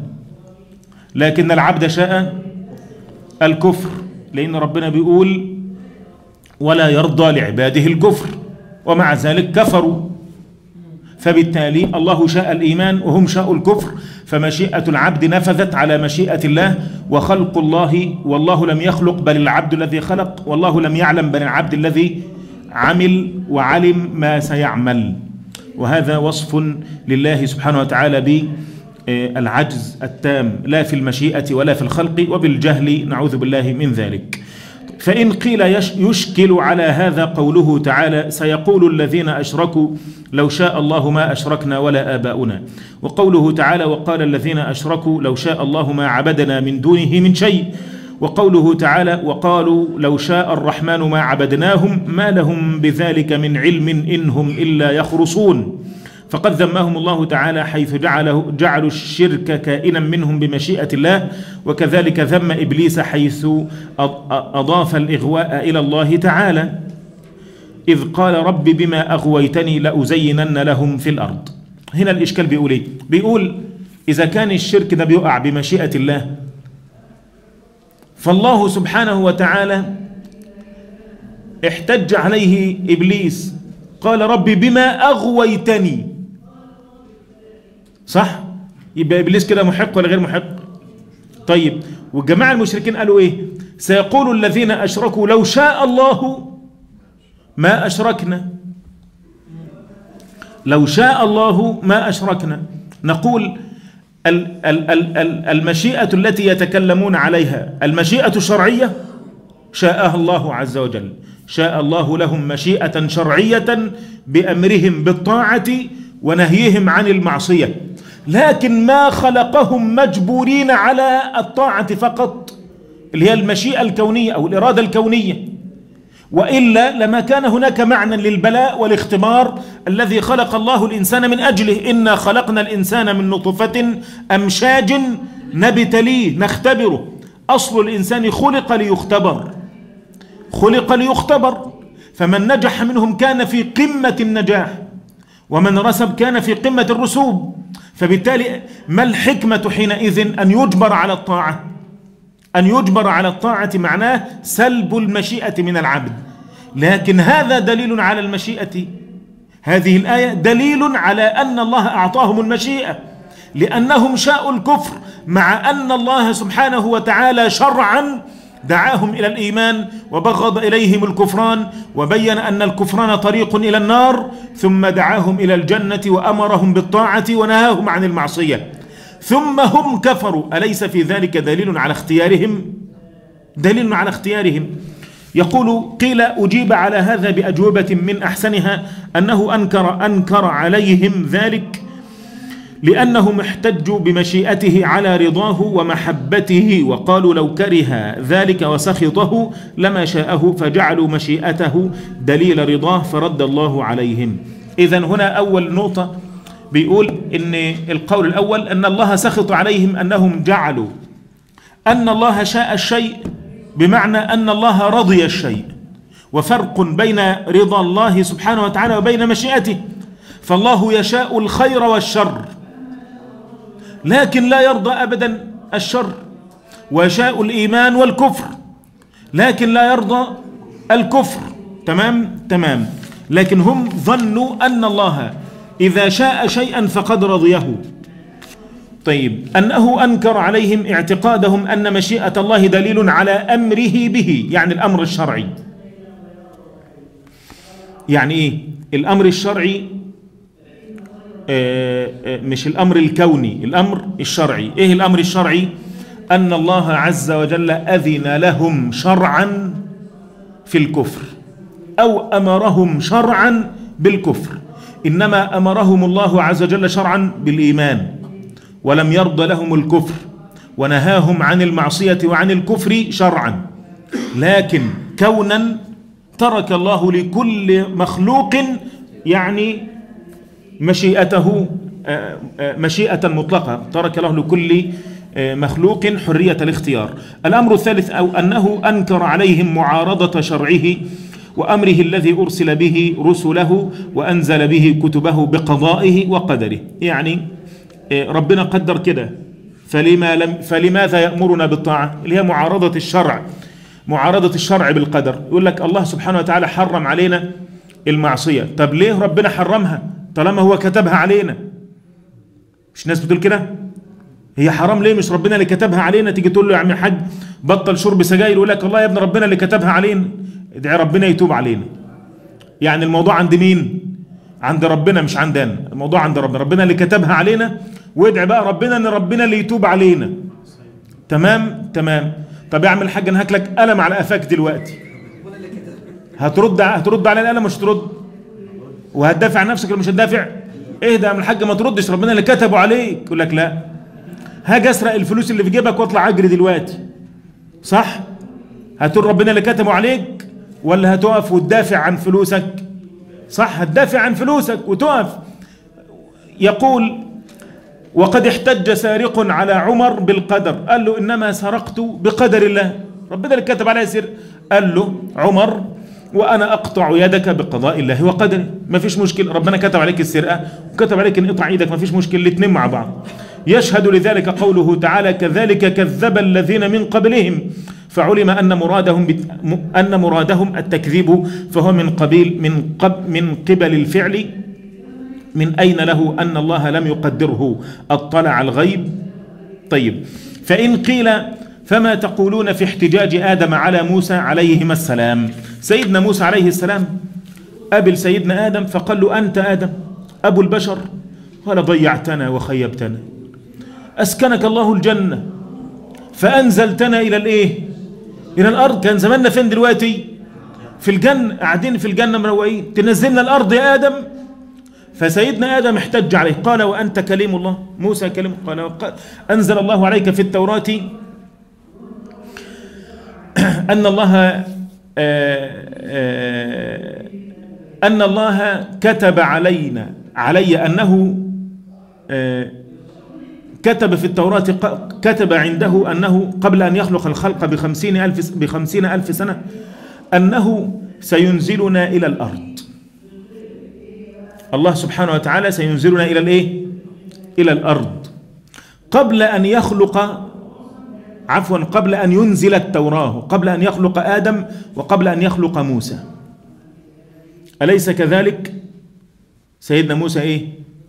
A: لكن العبد شاء الكفر، لأن ربنا بيقول ولا يرضى لعباده الكفر، ومع ذلك كفروا. فبالتالي الله شاء الإيمان وهم شاءوا الكفر، فمشيئة العبد نفذت على مشيئة الله، وخلق الله والله لم يخلق بل العبد الذي خلق، والله لم يعلم بل العبد الذي عمل وعلم ما سيعمل. وهذا وصف لله سبحانه وتعالى بالعجز التام، لا في المشيئة ولا في الخلق، وبالجهل نعوذ بالله من ذلك. فإن قيل يشكل على هذا قوله تعالى سيقول الذين أشركوا لو شاء الله ما أشركنا ولا آباؤنا، وقوله تعالى وقال الذين أشركوا لو شاء الله ما عبدنا من دونه من شيء، وقوله تعالى وقالوا لو شاء الرحمن ما عبدناهم ما لهم بذلك من علم إن هم إلا يخرصون. فقد ذمهم الله تعالى حيث جعله جعلوا الشرك كائنا منهم بمشيئة الله، وكذلك ذم إبليس حيث أضاف الإغواء إلى الله تعالى، إذ قال رب بما أغويتني لأزينن لهم في الأرض. هنا الإشكال بيقول إيه؟ بيقول إذا كان الشرك ده بيقع بمشيئة الله، فالله سبحانه وتعالى احتج عليه إبليس قال رب بما أغويتني، صح؟ يبقى إبليس كده محق ولا غير محق؟ طيب، والجماعة المشركين قالوا إيه؟ سيقول الذين أشركوا لو شاء الله ما أشركنا، لو شاء الله ما أشركنا. نقول ال ال ال ال المشيئة التي يتكلمون عليها المشيئة الشرعية شاءها الله عز وجل، شاء الله لهم مشيئة شرعية بأمرهم بالطاعة ونهيهم عن المعصية، لكن ما خلقهم مجبورين على الطاعة فقط، اللي هي المشيئة الكونية أو الإرادة الكونية، وإلا لما كان هناك معنى للبلاء والاختبار الذي خلق الله الإنسان من أجله. إنا خلقنا الإنسان من نطفة أمشاج نبتليه نختبره. أصل الإنسان خلق ليختبر، خلق ليختبر، فمن نجح منهم كان في قمة النجاح، ومن رسب كان في قمة الرسوب. فبالتالي ما الحكمة حينئذ؟ أن يجبر على الطاعة. أن يجبر على الطاعة معناه سلب المشيئة من العبد، لكن هذا دليل على المشيئة. هذه الآية دليل على أن الله أعطاهم المشيئة، لأنهم شاءوا الكفر، مع أن الله سبحانه وتعالى شرعا دعاهم إلى الإيمان وبغض إليهم الكفران، وبين أن الكفران طريق إلى النار، ثم دعاهم إلى الجنة وأمرهم بالطاعة ونهاهم عن المعصية، ثم هم كفروا. أليس في ذلك دليل على اختيارهم؟ دليل على اختيارهم. يقول قيل أجيب على هذا بأجوبة من أحسنها أنه أنكر أنكر عليهم ذلك لأنهم احتجوا بمشيئته على رضاه ومحبته، وقالوا لو كره ذلك وسخطه لما شاءه، فجعلوا مشيئته دليل رضاه فرد الله عليهم. إذن هنا أول نقطة بيقول إن القول الأول أن الله سخط عليهم أنهم جعلوا أن الله شاء الشيء بمعنى أن الله رضي الشيء، وفرق بين رضا الله سبحانه وتعالى وبين مشيئته. فالله يشاء الخير والشر، لكن لا يرضى أبدا الشر، ويشاء الإيمان والكفر، لكن لا يرضى الكفر. تمام تمام. لكن هم ظنوا أن الله إذا شاء شيئا فقد رضيه. طيب، أنه أنكر عليهم اعتقادهم أن مشيئة الله دليل على أمره به، يعني الأمر الشرعي. يعني إيه الأمر الشرعي؟ آه آه مش الأمر الكوني، الأمر الشرعي. إيه الأمر الشرعي؟ أن الله عز وجل أذن لهم شرعا في الكفر، أو أمرهم شرعا بالكفر. إنما أمرهم الله عز وجل شرعا بالإيمان، ولم يرضى لهم الكفر، ونهاهم عن المعصية وعن الكفر شرعا. لكن كونا ترك الله لكل مخلوق يعني مشيئته، مشيئة مطلقة، ترك الله لكل مخلوق حرية الاختيار. الأمر الثالث أو أنه أنكر عليهم معارضة شرعه وأمره الذي أرسل به رسله وأنزل به كتبه بقضائه وقدره. يعني ربنا قدر كده، فلما لم فلماذا يأمرنا بالطاعة؟ اللي هي معارضة الشرع، معارضة الشرع بالقدر. يقول لك الله سبحانه وتعالى حرم علينا المعصية، طب ليه ربنا حرمها طالما هو كتبها علينا؟ مش ناس بتقول كده؟ هي حرام ليه؟ مش ربنا اللي كتبها علينا؟ تيجي تقول له يا عم الحاج بطل شرب سجاير، يقول لك الله يا ابن ربنا اللي كتبها علينا، ادعي ربنا يتوب علينا. يعني الموضوع عند مين؟ عند ربنا مش عندنا، الموضوع عند ربنا، ربنا اللي كتبها علينا، وادعي بقى ربنا ان ربنا اللي يتوب علينا. تمام تمام. طب يا عم الحاج انا هاكلك قلم على قفاك دلوقتي، هترد هترد على القلم مش ترد؟ وهتدافع عن نفسك ولا مش هتدافع؟ اهدى يا عم الحاج ما تردش، ربنا اللي كتبه عليك. يقول لك لا، هاجي اسرق الفلوس اللي في جيبك واطلع اجري دلوقتي، صح؟ هتقول ربنا اللي كتبه عليك، ولا هتقف وتدافع عن فلوسك؟ صح، هتدافع عن فلوسك وتقف. يقول وقد احتج سارق على عمر بالقدر، قال له إنما سرقت بقدر الله، ربنا اللي كتب عليه سر. قال له عمر وأنا أقطع يدك بقضاء الله وقدره، ما فيش مشكلة، ربنا كتب عليك السرقة وكتب عليك انقطع ايدك، ما فيش مشكلة، الاثنين مع بعض. يشهد لذلك قوله تعالى كذلك كذب الذين من قبلهم فعلم أن مرادهم بت... أن مرادهم التكذيب، فهو من قبيل من قب... من قبل الفعل، من أين له أن الله لم يقدره، اطلع الغيب. طيب، فإن قيل فما تقولون في احتجاج آدم على موسى عليهما السلام؟ سيدنا موسى عليه السلام قابل سيدنا آدم فقال له أنت آدم أبو البشر؟ قال ضيعتنا وخيبتنا، أسكنك الله الجنة فأنزلتنا إلى الإيه؟ إلى الأرض. كان زماننا فين دلوقتي؟ في الجنة، قاعدين في الجنة مروقين، تنزلنا الأرض يا آدم. فسيدنا آدم احتج عليه قال وأنت كليم الله؟ موسى كليم؟ قال أنزل الله عليك في التوراة أن الله آآ آآ أن الله كتب علينا علي أنه كتب في التوراة كتب عنده أنه قبل أن يخلق الخلق بخمسين ألف, بخمسين ألف سنة أنه سينزلنا إلى الأرض. الله سبحانه وتعالى سينزلنا إلى الإيه؟ إلى الأرض قبل أن يخلق، عفوا قبل أن ينزل التوراة، قبل أن يخلق آدم وقبل أن يخلق موسى. أليس كذلك؟ سيدنا موسى إيه؟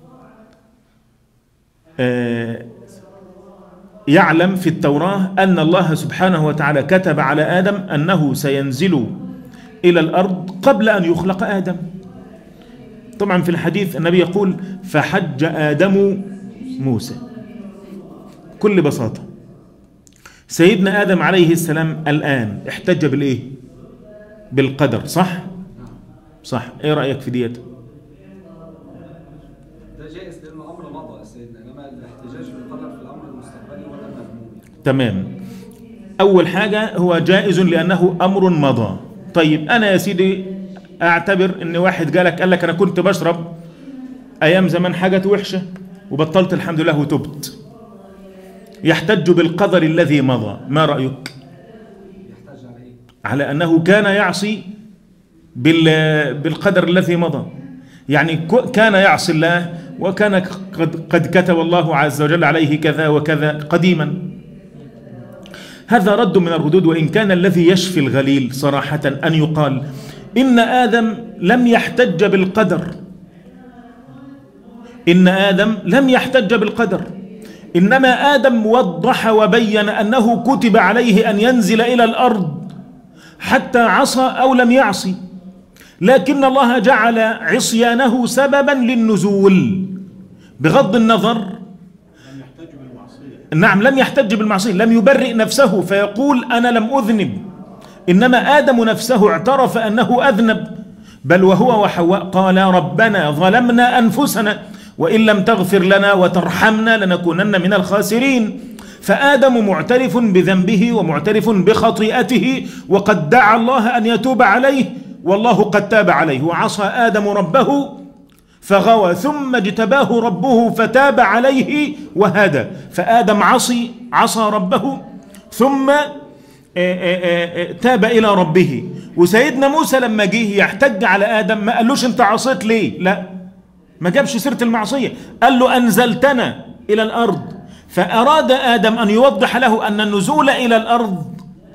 A: آه يعلم في التوراة أن الله سبحانه وتعالى كتب على آدم أنه سينزل إلى الأرض قبل أن يخلق آدم. طبعا في الحديث النبي يقول فحج آدم موسى. كل بساطة سيدنا آدم عليه السلام الآن احتج بالإيه؟ بالقدر، صح؟ صح. إيه رأيك في ديت؟
D: ده جائز لأنه أمر مضى سيدنا، إنما الاحتجاج بالقدر في الأمر المستقبلي ولا مذموم.
A: تمام. أول حاجة هو جائز لأنه أمر مضى. طيب أنا يا سيدي أعتبر إن واحد جالك قال لك أنا كنت بشرب أيام زمان حاجة وحشة وبطلت الحمد لله وتبت، يحتج بالقدر الذي مضى. ما رأيك؟
D: يحتج على إيه؟
A: على أنه كان يعصي بالقدر الذي مضى، يعني كان يعصي الله وكان قد, قد كتب الله عز وجل عليه كذا وكذا قديما. هذا رد من الردود، وإن كان الذي يشفي الغليل صراحة أن يقال إن آدم لم يحتج بالقدر، إن آدم لم يحتج بالقدر، إنما آدم وضح وبين أنه كتب عليه أن ينزل إلى الأرض حتى عصى أو لم يعصي، لكن الله جعل عصيانه سببا للنزول بغض النظر.
E: لم يحتج بالمعصية.
A: نعم، لم يحتج بالمعصية، لم يبرئ نفسه فيقول أنا لم أذنب، إنما آدم نفسه اعترف أنه أذنب، بل وهو وحواء قال ربنا ظلمنا أنفسنا وإن لم تغفر لنا وترحمنا لنكونن من الخاسرين. فآدم معترف بذنبه ومعترف بخطيئته، وقد دعا الله أن يتوب عليه، والله قد تاب عليه. وعصى آدم ربه فغوى ثم اجتباه ربه فتاب عليه وهدى. فآدم عصي عصى ربه ثم تاب إلى ربه. وسيدنا موسى لما جه يحتج على آدم ما قالوش أنت عصيت ليه، لا، ما جابش سيرة المعصية، قال له أنزلتنا إلى الأرض. فأراد آدم أن يوضح له أن النزول إلى الأرض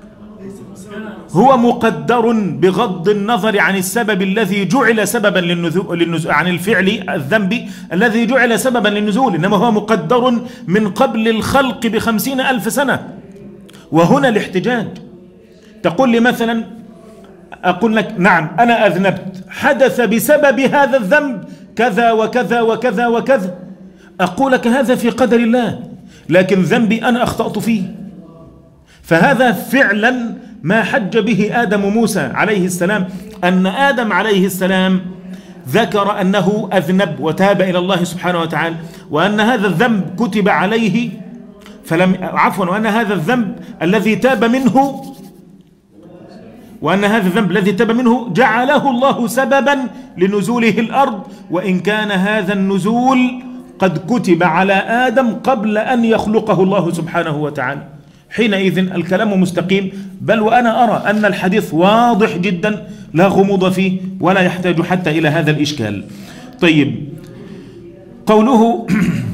A: هو مقدر بغض النظر عن السبب الذي جعل سببا للنزول، عن الفعل الذنبي الذي جعل سببا للنزول، إنما هو مقدر من قبل الخلق بخمسين ألف سنة. وهنا الاحتجاج. تقول لي مثلا، أقول لك نعم أنا أذنبت، حدث بسبب هذا الذنب كذا وكذا وكذا وكذا، أقول لك هذا في قدر الله، لكن ذنبي أنا أخطأت فيه. فهذا فعلا ما حج به آدم موسى عليه السلام، أن آدم عليه السلام ذكر أنه أذنب وتاب إلى الله سبحانه وتعالى، وأن هذا الذنب كتب عليه فلم عفوا وأن هذا الذنب الذي تاب منه وأن هذا الذنب الذي تاب منه جعله الله سببا لنزوله الأرض، وإن كان هذا النزول قد كتب على آدم قبل أن يخلقه الله سبحانه وتعالى. حينئذ الكلام مستقيم، بل وأنا أرى أن الحديث واضح جدا لا غموض فيه ولا يحتاج حتى إلى هذا الإشكال. طيب، قوله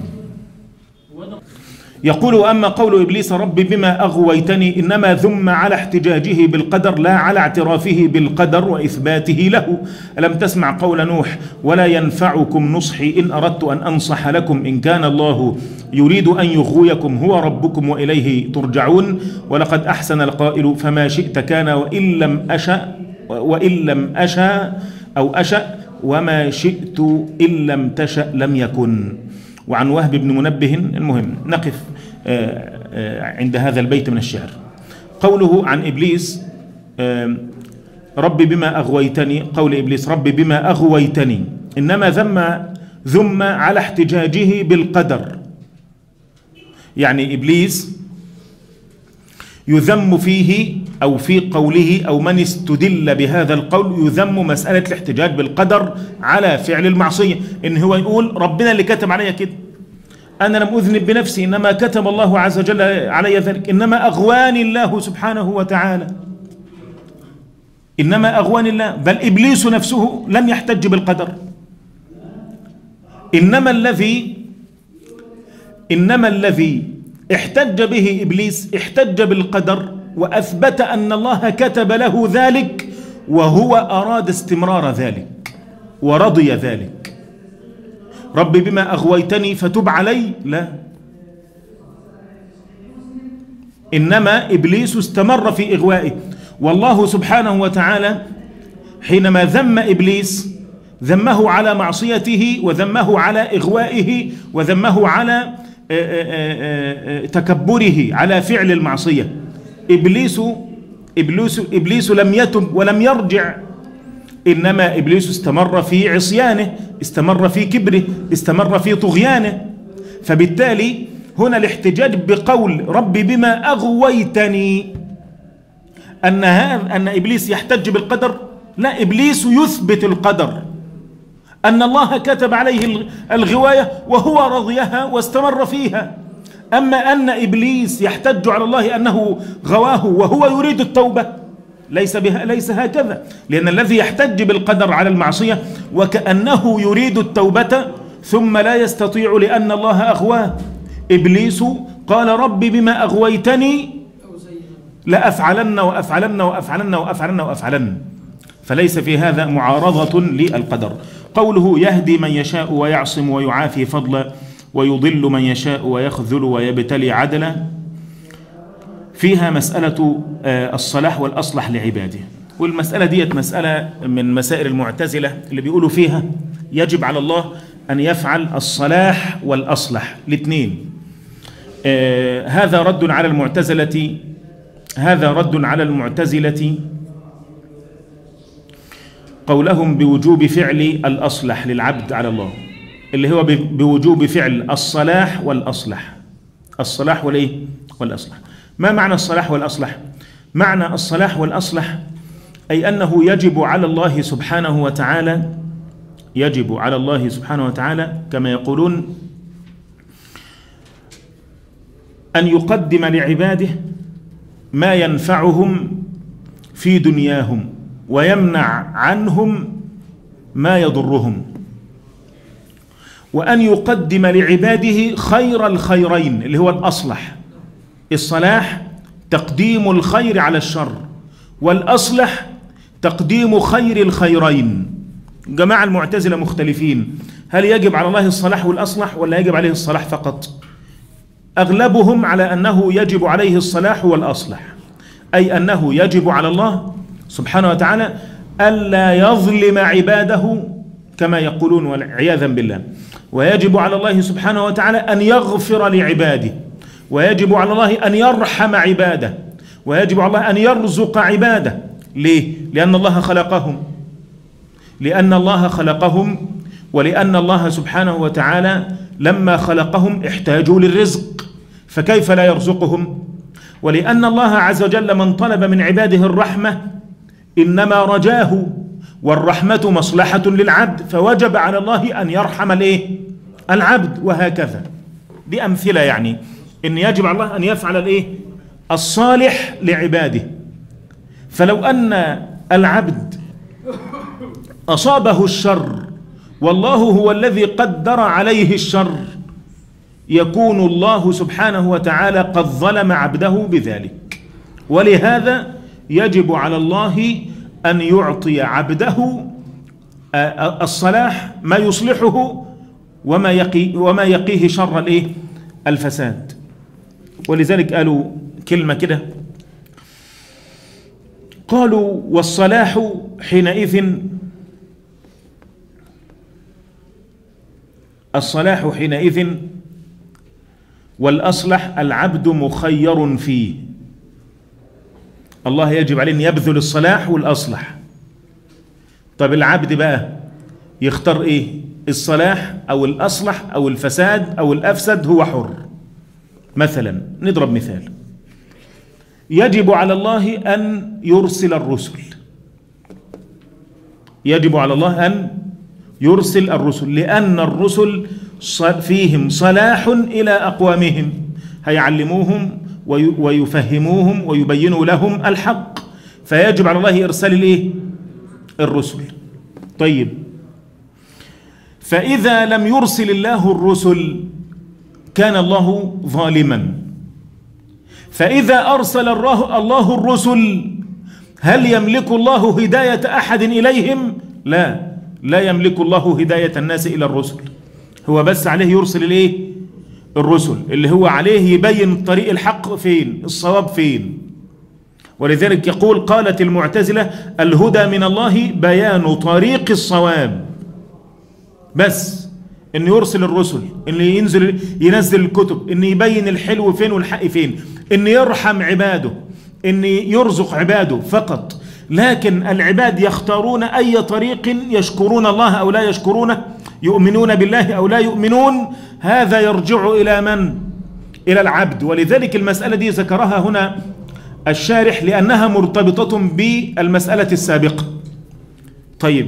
A: يقول: وأما قول إبليس رب بما أغويتني إنما ذم على احتجاجه بالقدر لا على اعترافه بالقدر وإثباته له. ألم تسمع قول نوح: ولا ينفعكم نصحي إن أردت أن أنصح لكم إن كان الله يريد أن يغويكم هو ربكم وإليه ترجعون. ولقد أحسن القائل: فما شئت كان وإن لم أشأ وإن لم أشأ أو أشأ وما شئت إن لم تشأ لم يكن. وعن وهب بن منبه. المهم نقف عند هذا البيت من الشعر. قوله عن إبليس: رب بما أغويتني، قول إبليس رب بما أغويتني إنما ذم ذم على احتجاجه بالقدر. يعني إبليس يذم فيه أو في قوله أو من استدل بهذا القول يذم مسألة الاحتجاج بالقدر على فعل المعصية، إن هو يقول ربنا اللي كتب علي كده، أنا لم أذنب بنفسي إنما كتب الله عز وجل علي ذلك، إنما أغواني الله سبحانه وتعالى، إنما أغواني الله. بل إبليس نفسه لم يحتج بالقدر، إنما الذي إنما الذي احتج به إبليس احتج بالقدر وأثبت أن الله كتب له ذلك، وهو أراد استمرار ذلك ورضي ذلك. رب بما أغويتني فتب علي، لا، إنما إبليس استمر في إغوائه. والله سبحانه وتعالى حينما ذم إبليس ذمه على معصيته وذمه على إغوائه وذمه على تكبره على فعل المعصية. إبليس إبليس إبليس لم يتب ولم يرجع، إنما إبليس استمر في عصيانه، استمر في كبره، استمر في طغيانه. فبالتالي هنا الاحتجاج بقول رب بما أغويتني أن أن إبليس يحتج بالقدر، لا، إبليس يثبت القدر، أن الله كتب عليه الغواية وهو رضيها واستمر فيها. أما أن إبليس يحتج على الله أنه غواه وهو يريد التوبة، ليس بها ليس هكذا، لأن الذي يحتج بالقدر على المعصية وكأنه يريد التوبة ثم لا يستطيع لأن الله أغواه. إبليس قال رب بما أغويتني لأفعلن وأفعلن وأفعلن وأفعلن وأفعلن، فليس في هذا معارضة للقدر. قوله يهدي من يشاء ويعصم ويعافي فضلا ويضل من يشاء ويخذل ويبتلي عدلا، فيها مسألة الصلاح والأصلح لعباده. والمسألة ديت مسألة من مسائل المعتزلة اللي بيقولوا فيها يجب على الله أن يفعل الصلاح والأصلح الاثنين. آه هذا رد على المعتزلة هذا رد على المعتزلة قولهم بوجوب فعل الأصلح للعبد على الله، اللي هو بوجوب فعل الصلاح والأصلح. الصلاح والإيه؟ والأصلح. ما معنى الصلاح والأصلح؟ معنى الصلاح والأصلح أي أنه يجب على الله سبحانه وتعالى يجب على الله سبحانه وتعالى كما يقولون أن يقدم لعباده ما ينفعهم في دنياهم ويمنع عنهم ما يضرهم، وأن يقدم لعباده خير الخيرين اللي هو الأصلح. الصلاح تقديم الخير على الشر، والأصلح تقديم خير الخيرين. جماعة المعتزلة مختلفين، هل يجب على الله الصلاح والأصلح ولا يجب عليه الصلاح فقط؟ أغلبهم على أنه يجب عليه الصلاح والأصلح، أي أنه يجب على الله سبحانه وتعالى ألا يظلم عباده كما يقولون والعياذا بالله، ويجب على الله سبحانه وتعالى أن يغفر لعباده، ويجب على الله أن يرحم عباده، ويجب على الله أن يرزق عباده. ليه؟ لأن الله خلقهم لأن الله خلقهم ولأن الله سبحانه وتعالى لما خلقهم احتاجوا للرزق، فكيف لا يرزقهم؟ ولأن الله عز وجل من طلب من عباده الرحمة إنما رجاه، والرحمة مصلحة للعبد، فوجب على الله أن يرحم الإيه؟ العبد، وهكذا. دي أمثلة يعني إن يجب على الله أن يفعل الإيه؟ الصالح لعباده. فلو أن العبد أصابه الشر والله هو الذي قدر عليه الشر، يكون الله سبحانه وتعالى قد ظلم عبده بذلك. ولهذا يجب على الله أن يعطي عبده الصلاح ما يصلحه وما يقي وما يقيه شر الايه؟ الفساد. ولذلك قالوا كلمة كده، قالوا والصلاح حينئذ الصلاح حينئذ والأصلح العبد مخير فيه. الله يجب عليه أن يبذل الصلاح والأصلح. طب العبد بقى يختار ايه؟ الصلاح او الاصلح او الفساد او الافسد، هو حر. مثلا نضرب مثال، يجب على الله ان يرسل الرسل، يجب على الله ان يرسل الرسل لان الرسل فيهم صلاح الى اقوامهم، هيعلموهم ويفهموهم ويبينوا لهم الحق، فيجب على الله ارسال الايه؟ الرسل. طيب فإذا لم يرسل الله الرسل كان الله ظالما. فإذا أرسل الله الرسل هل يملك الله هداية أحد إليهم؟ لا، لا يملك الله هداية الناس إلى الرسل، هو بس عليه يرسل الإيه؟ الرسل، اللي هو عليه يبين طريق الحق فين، الصواب فين. ولذلك يقول قالت المعتزلة الهدى من الله بيان طريق الصواب، بس إن يرسل الرسل، إن ينزل ينزل الكتب، إن يبين الحلو فين والحق فين، إن يرحم عباده، إن يرزق عباده فقط. لكن العباد يختارون أي طريق، يشكرون الله أو لا يشكرونه، يؤمنون بالله أو لا يؤمنون، هذا يرجع إلى من؟ إلى العبد. ولذلك المسألة دي ذكرها هنا الشارح لأنها مرتبطة بالمسألة السابقة. طيب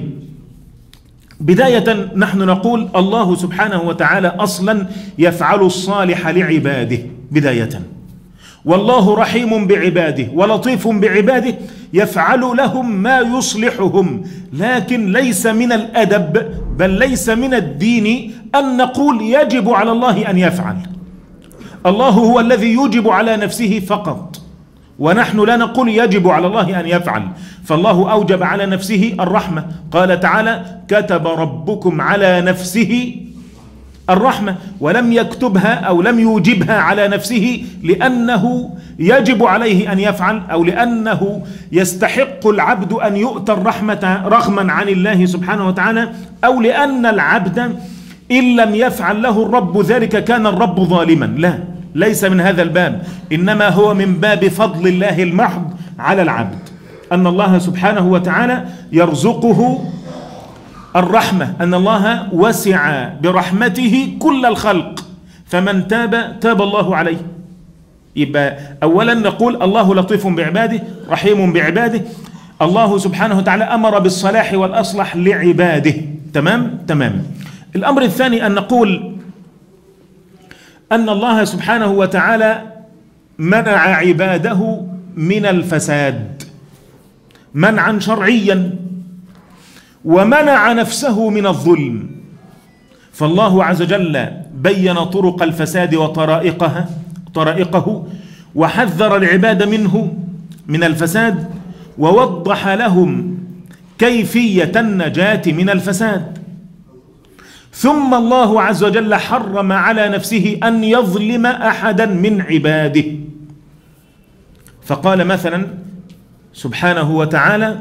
A: بداية نحن نقول الله سبحانه وتعالى أصلا يفعل الصالح لعباده بداية، والله رحيم بعباده ولطيف بعباده، يفعل لهم ما يصلحهم. لكن ليس من الأدب بل ليس من الدين أن نقول يجب على الله أن يفعل. الله هو الذي يجب على نفسه فقط، ونحن لا نقول يجب على الله أن يفعل. فالله أوجب على نفسه الرحمة، قال تعالى كتب ربكم على نفسه الرحمة، ولم يكتبها أو لم يوجبها على نفسه لأنه يجب عليه أن يفعل، أو لأنه يستحق العبد أن يؤتى الرحمة رغما عن الله سبحانه وتعالى، أو لأن العبد إن لم يفعل له الرب ذلك كان الرب ظالما. لا، ليس من هذا الباب، إنما هو من باب فضل الله المحض على العبد، أن الله سبحانه وتعالى يرزقه الرحمة، أن الله وسع برحمته كل الخلق، فمن تاب تاب الله عليه. يبقى أولا نقول الله لطيف بعباده رحيم بعباده، الله سبحانه وتعالى أمر بالصلاح والأصلح لعباده. تمام تمام. الأمر الثاني أن نقول أن الله سبحانه وتعالى منع عباده من الفساد منعا شرعيا، ومنع نفسه من الظلم. فالله عز وجل بين طرق الفساد وطرائقها طرائقه، وحذر العباد منه من الفساد، ووضح لهم كيفية النجاة من الفساد. ثم الله عز وجل حرم على نفسه أن يظلم أحدا من عباده، فقال مثلا سبحانه وتعالى،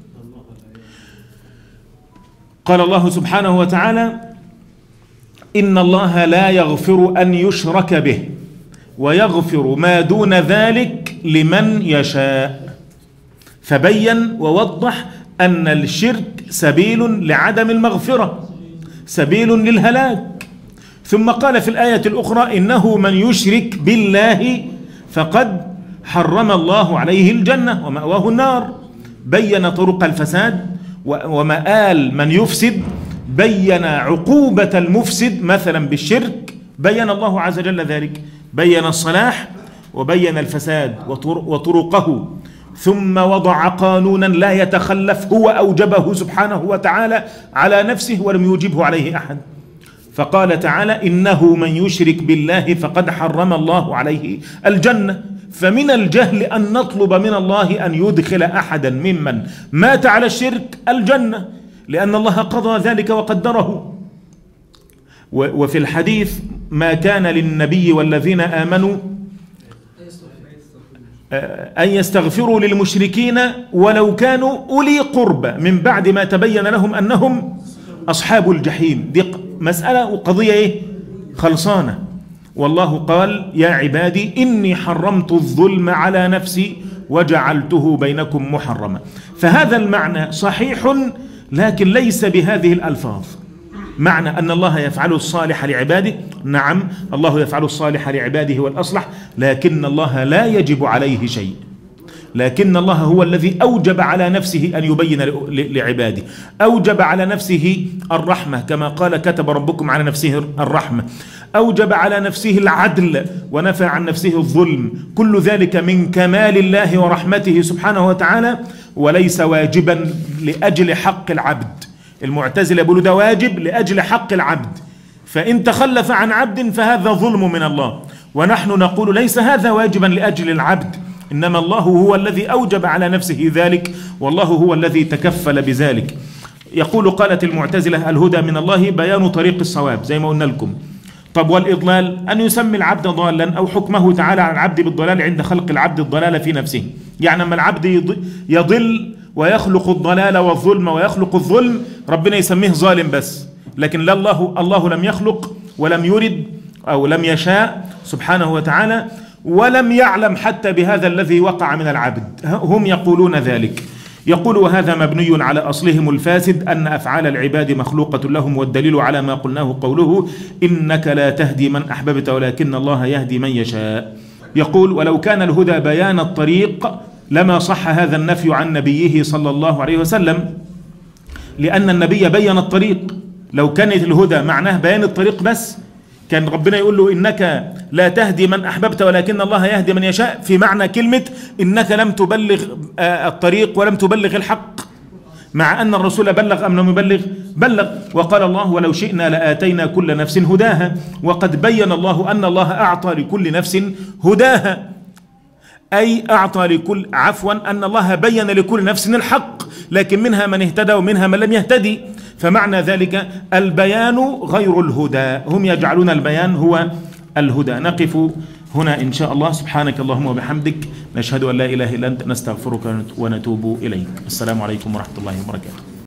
A: قال الله سبحانه وتعالى إن الله لا يغفر أن يشرك به ويغفر ما دون ذلك لمن يشاء. فبين ووضح أن الشرك سبيل لعدم المغفرة، سبيل للهلاك. ثم قال في الآية الأخرى إنه من يشرك بالله فقد حرم الله عليه الجنة ومأواه النار. بين طرق الفساد ومآل من يفسد، بين عقوبة المفسد مثلا بالشرك، بين الله عز وجل ذلك، بين الصلاح وبين الفساد وطرقه، ثم وضع قانونا لا يتخلف هو أوجبه سبحانه وتعالى على نفسه ولم يوجبه عليه أحد. فقال تعالى: إنه من يشرك بالله فقد حرم الله عليه الجنة. فمن الجهل أن نطلب من الله أن يدخل أحدا ممن مات على الشرك الجنة، لأن الله قضى ذلك وقدره. وفي الحديث: ما كان للنبي والذين آمنوا أن يستغفروا للمشركين ولو كانوا أولي قربى من بعد ما تبين لهم أنهم أصحاب الجحيم. دي مسألة وقضية إيه؟ خلصانة. والله قال: يا عبادي إني حرمت الظلم على نفسي وجعلته بينكم محرما. فهذا المعنى صحيح، لكن ليس بهذه الألفاظ. معنى أن الله يفعل الصالح لعباده، نعم الله يفعل الصالح لعباده والأصلح، لكن الله لا يجب عليه شيء، لكن الله هو الذي أوجب على نفسه أن يبين لعباده، أوجب على نفسه الرحمة كما قال: كتب ربكم على نفسه الرحمة، أوجب على نفسه العدل ونفى عن نفسه الظلم. كل ذلك من كمال الله ورحمته سبحانه وتعالى، وليس واجبا لأجل حق العبد. المعتزلة يقولوا ده واجب لأجل حق العبد، فإن تخلف عن عبد فهذا ظلم من الله. ونحن نقول ليس هذا واجبا لأجل العبد، إنما الله هو الذي أوجب على نفسه ذلك، والله هو الذي تكفل بذلك. يقول قالت المعتزلة: الهدى من الله بيان طريق الصواب، زي ما قلنا لكم. طب والإضلال؟ أن يسمي العبد ضالا، أو حكمه تعالى على العبد بالضلال عند خلق العبد الضلال في نفسه. يعني لما العبد يضل ويخلق الضلال والظلم ويخلق الظلم، ربنا يسميه ظالم بس، لكن لا، الله الله لم يخلق ولم يرد أو لم يشاء سبحانه وتعالى، ولم يعلم حتى بهذا الذي وقع من العبد. هم يقولون ذلك. يقول: وهذا مبني على أصلهم الفاسد أن أفعال العباد مخلوقة لهم، والدليل على ما قلناه قوله: إنك لا تهدي من أحببت ولكن الله يهدي من يشاء. يقول: ولو كان الهدى بيان الطريق لما صح هذا النفي عن نبيه صلى الله عليه وسلم، لأن النبي بين الطريق. لو كانت الهدى معناه بيان الطريق بس، كان ربنا يقول له: إنك لا تهدي من أحببت ولكن الله يهدي من يشاء، في معنى كلمة إنك لم تبلغ الطريق ولم تبلغ الحق، مع أن الرسول بلغ أم لم يبلغ؟ بلغ. وقال الله: ولو شئنا لآتينا كل نفس هداها. وقد بين الله أن الله أعطى لكل نفس هداها، أي أعطى لكل عفوا أن الله بين لكل نفس الحق، لكن منها من اهتدى ومنها من لم يهتدي. فمعنى ذلك البيان غير الهدى، هم يجعلون البيان هو الهدى. نقف هنا إن شاء الله. سبحانك اللهم وبحمدك، نشهد أن لا إله إلا أنت، نستغفرك ونتوب إليك. السلام عليكم ورحمة الله وبركاته.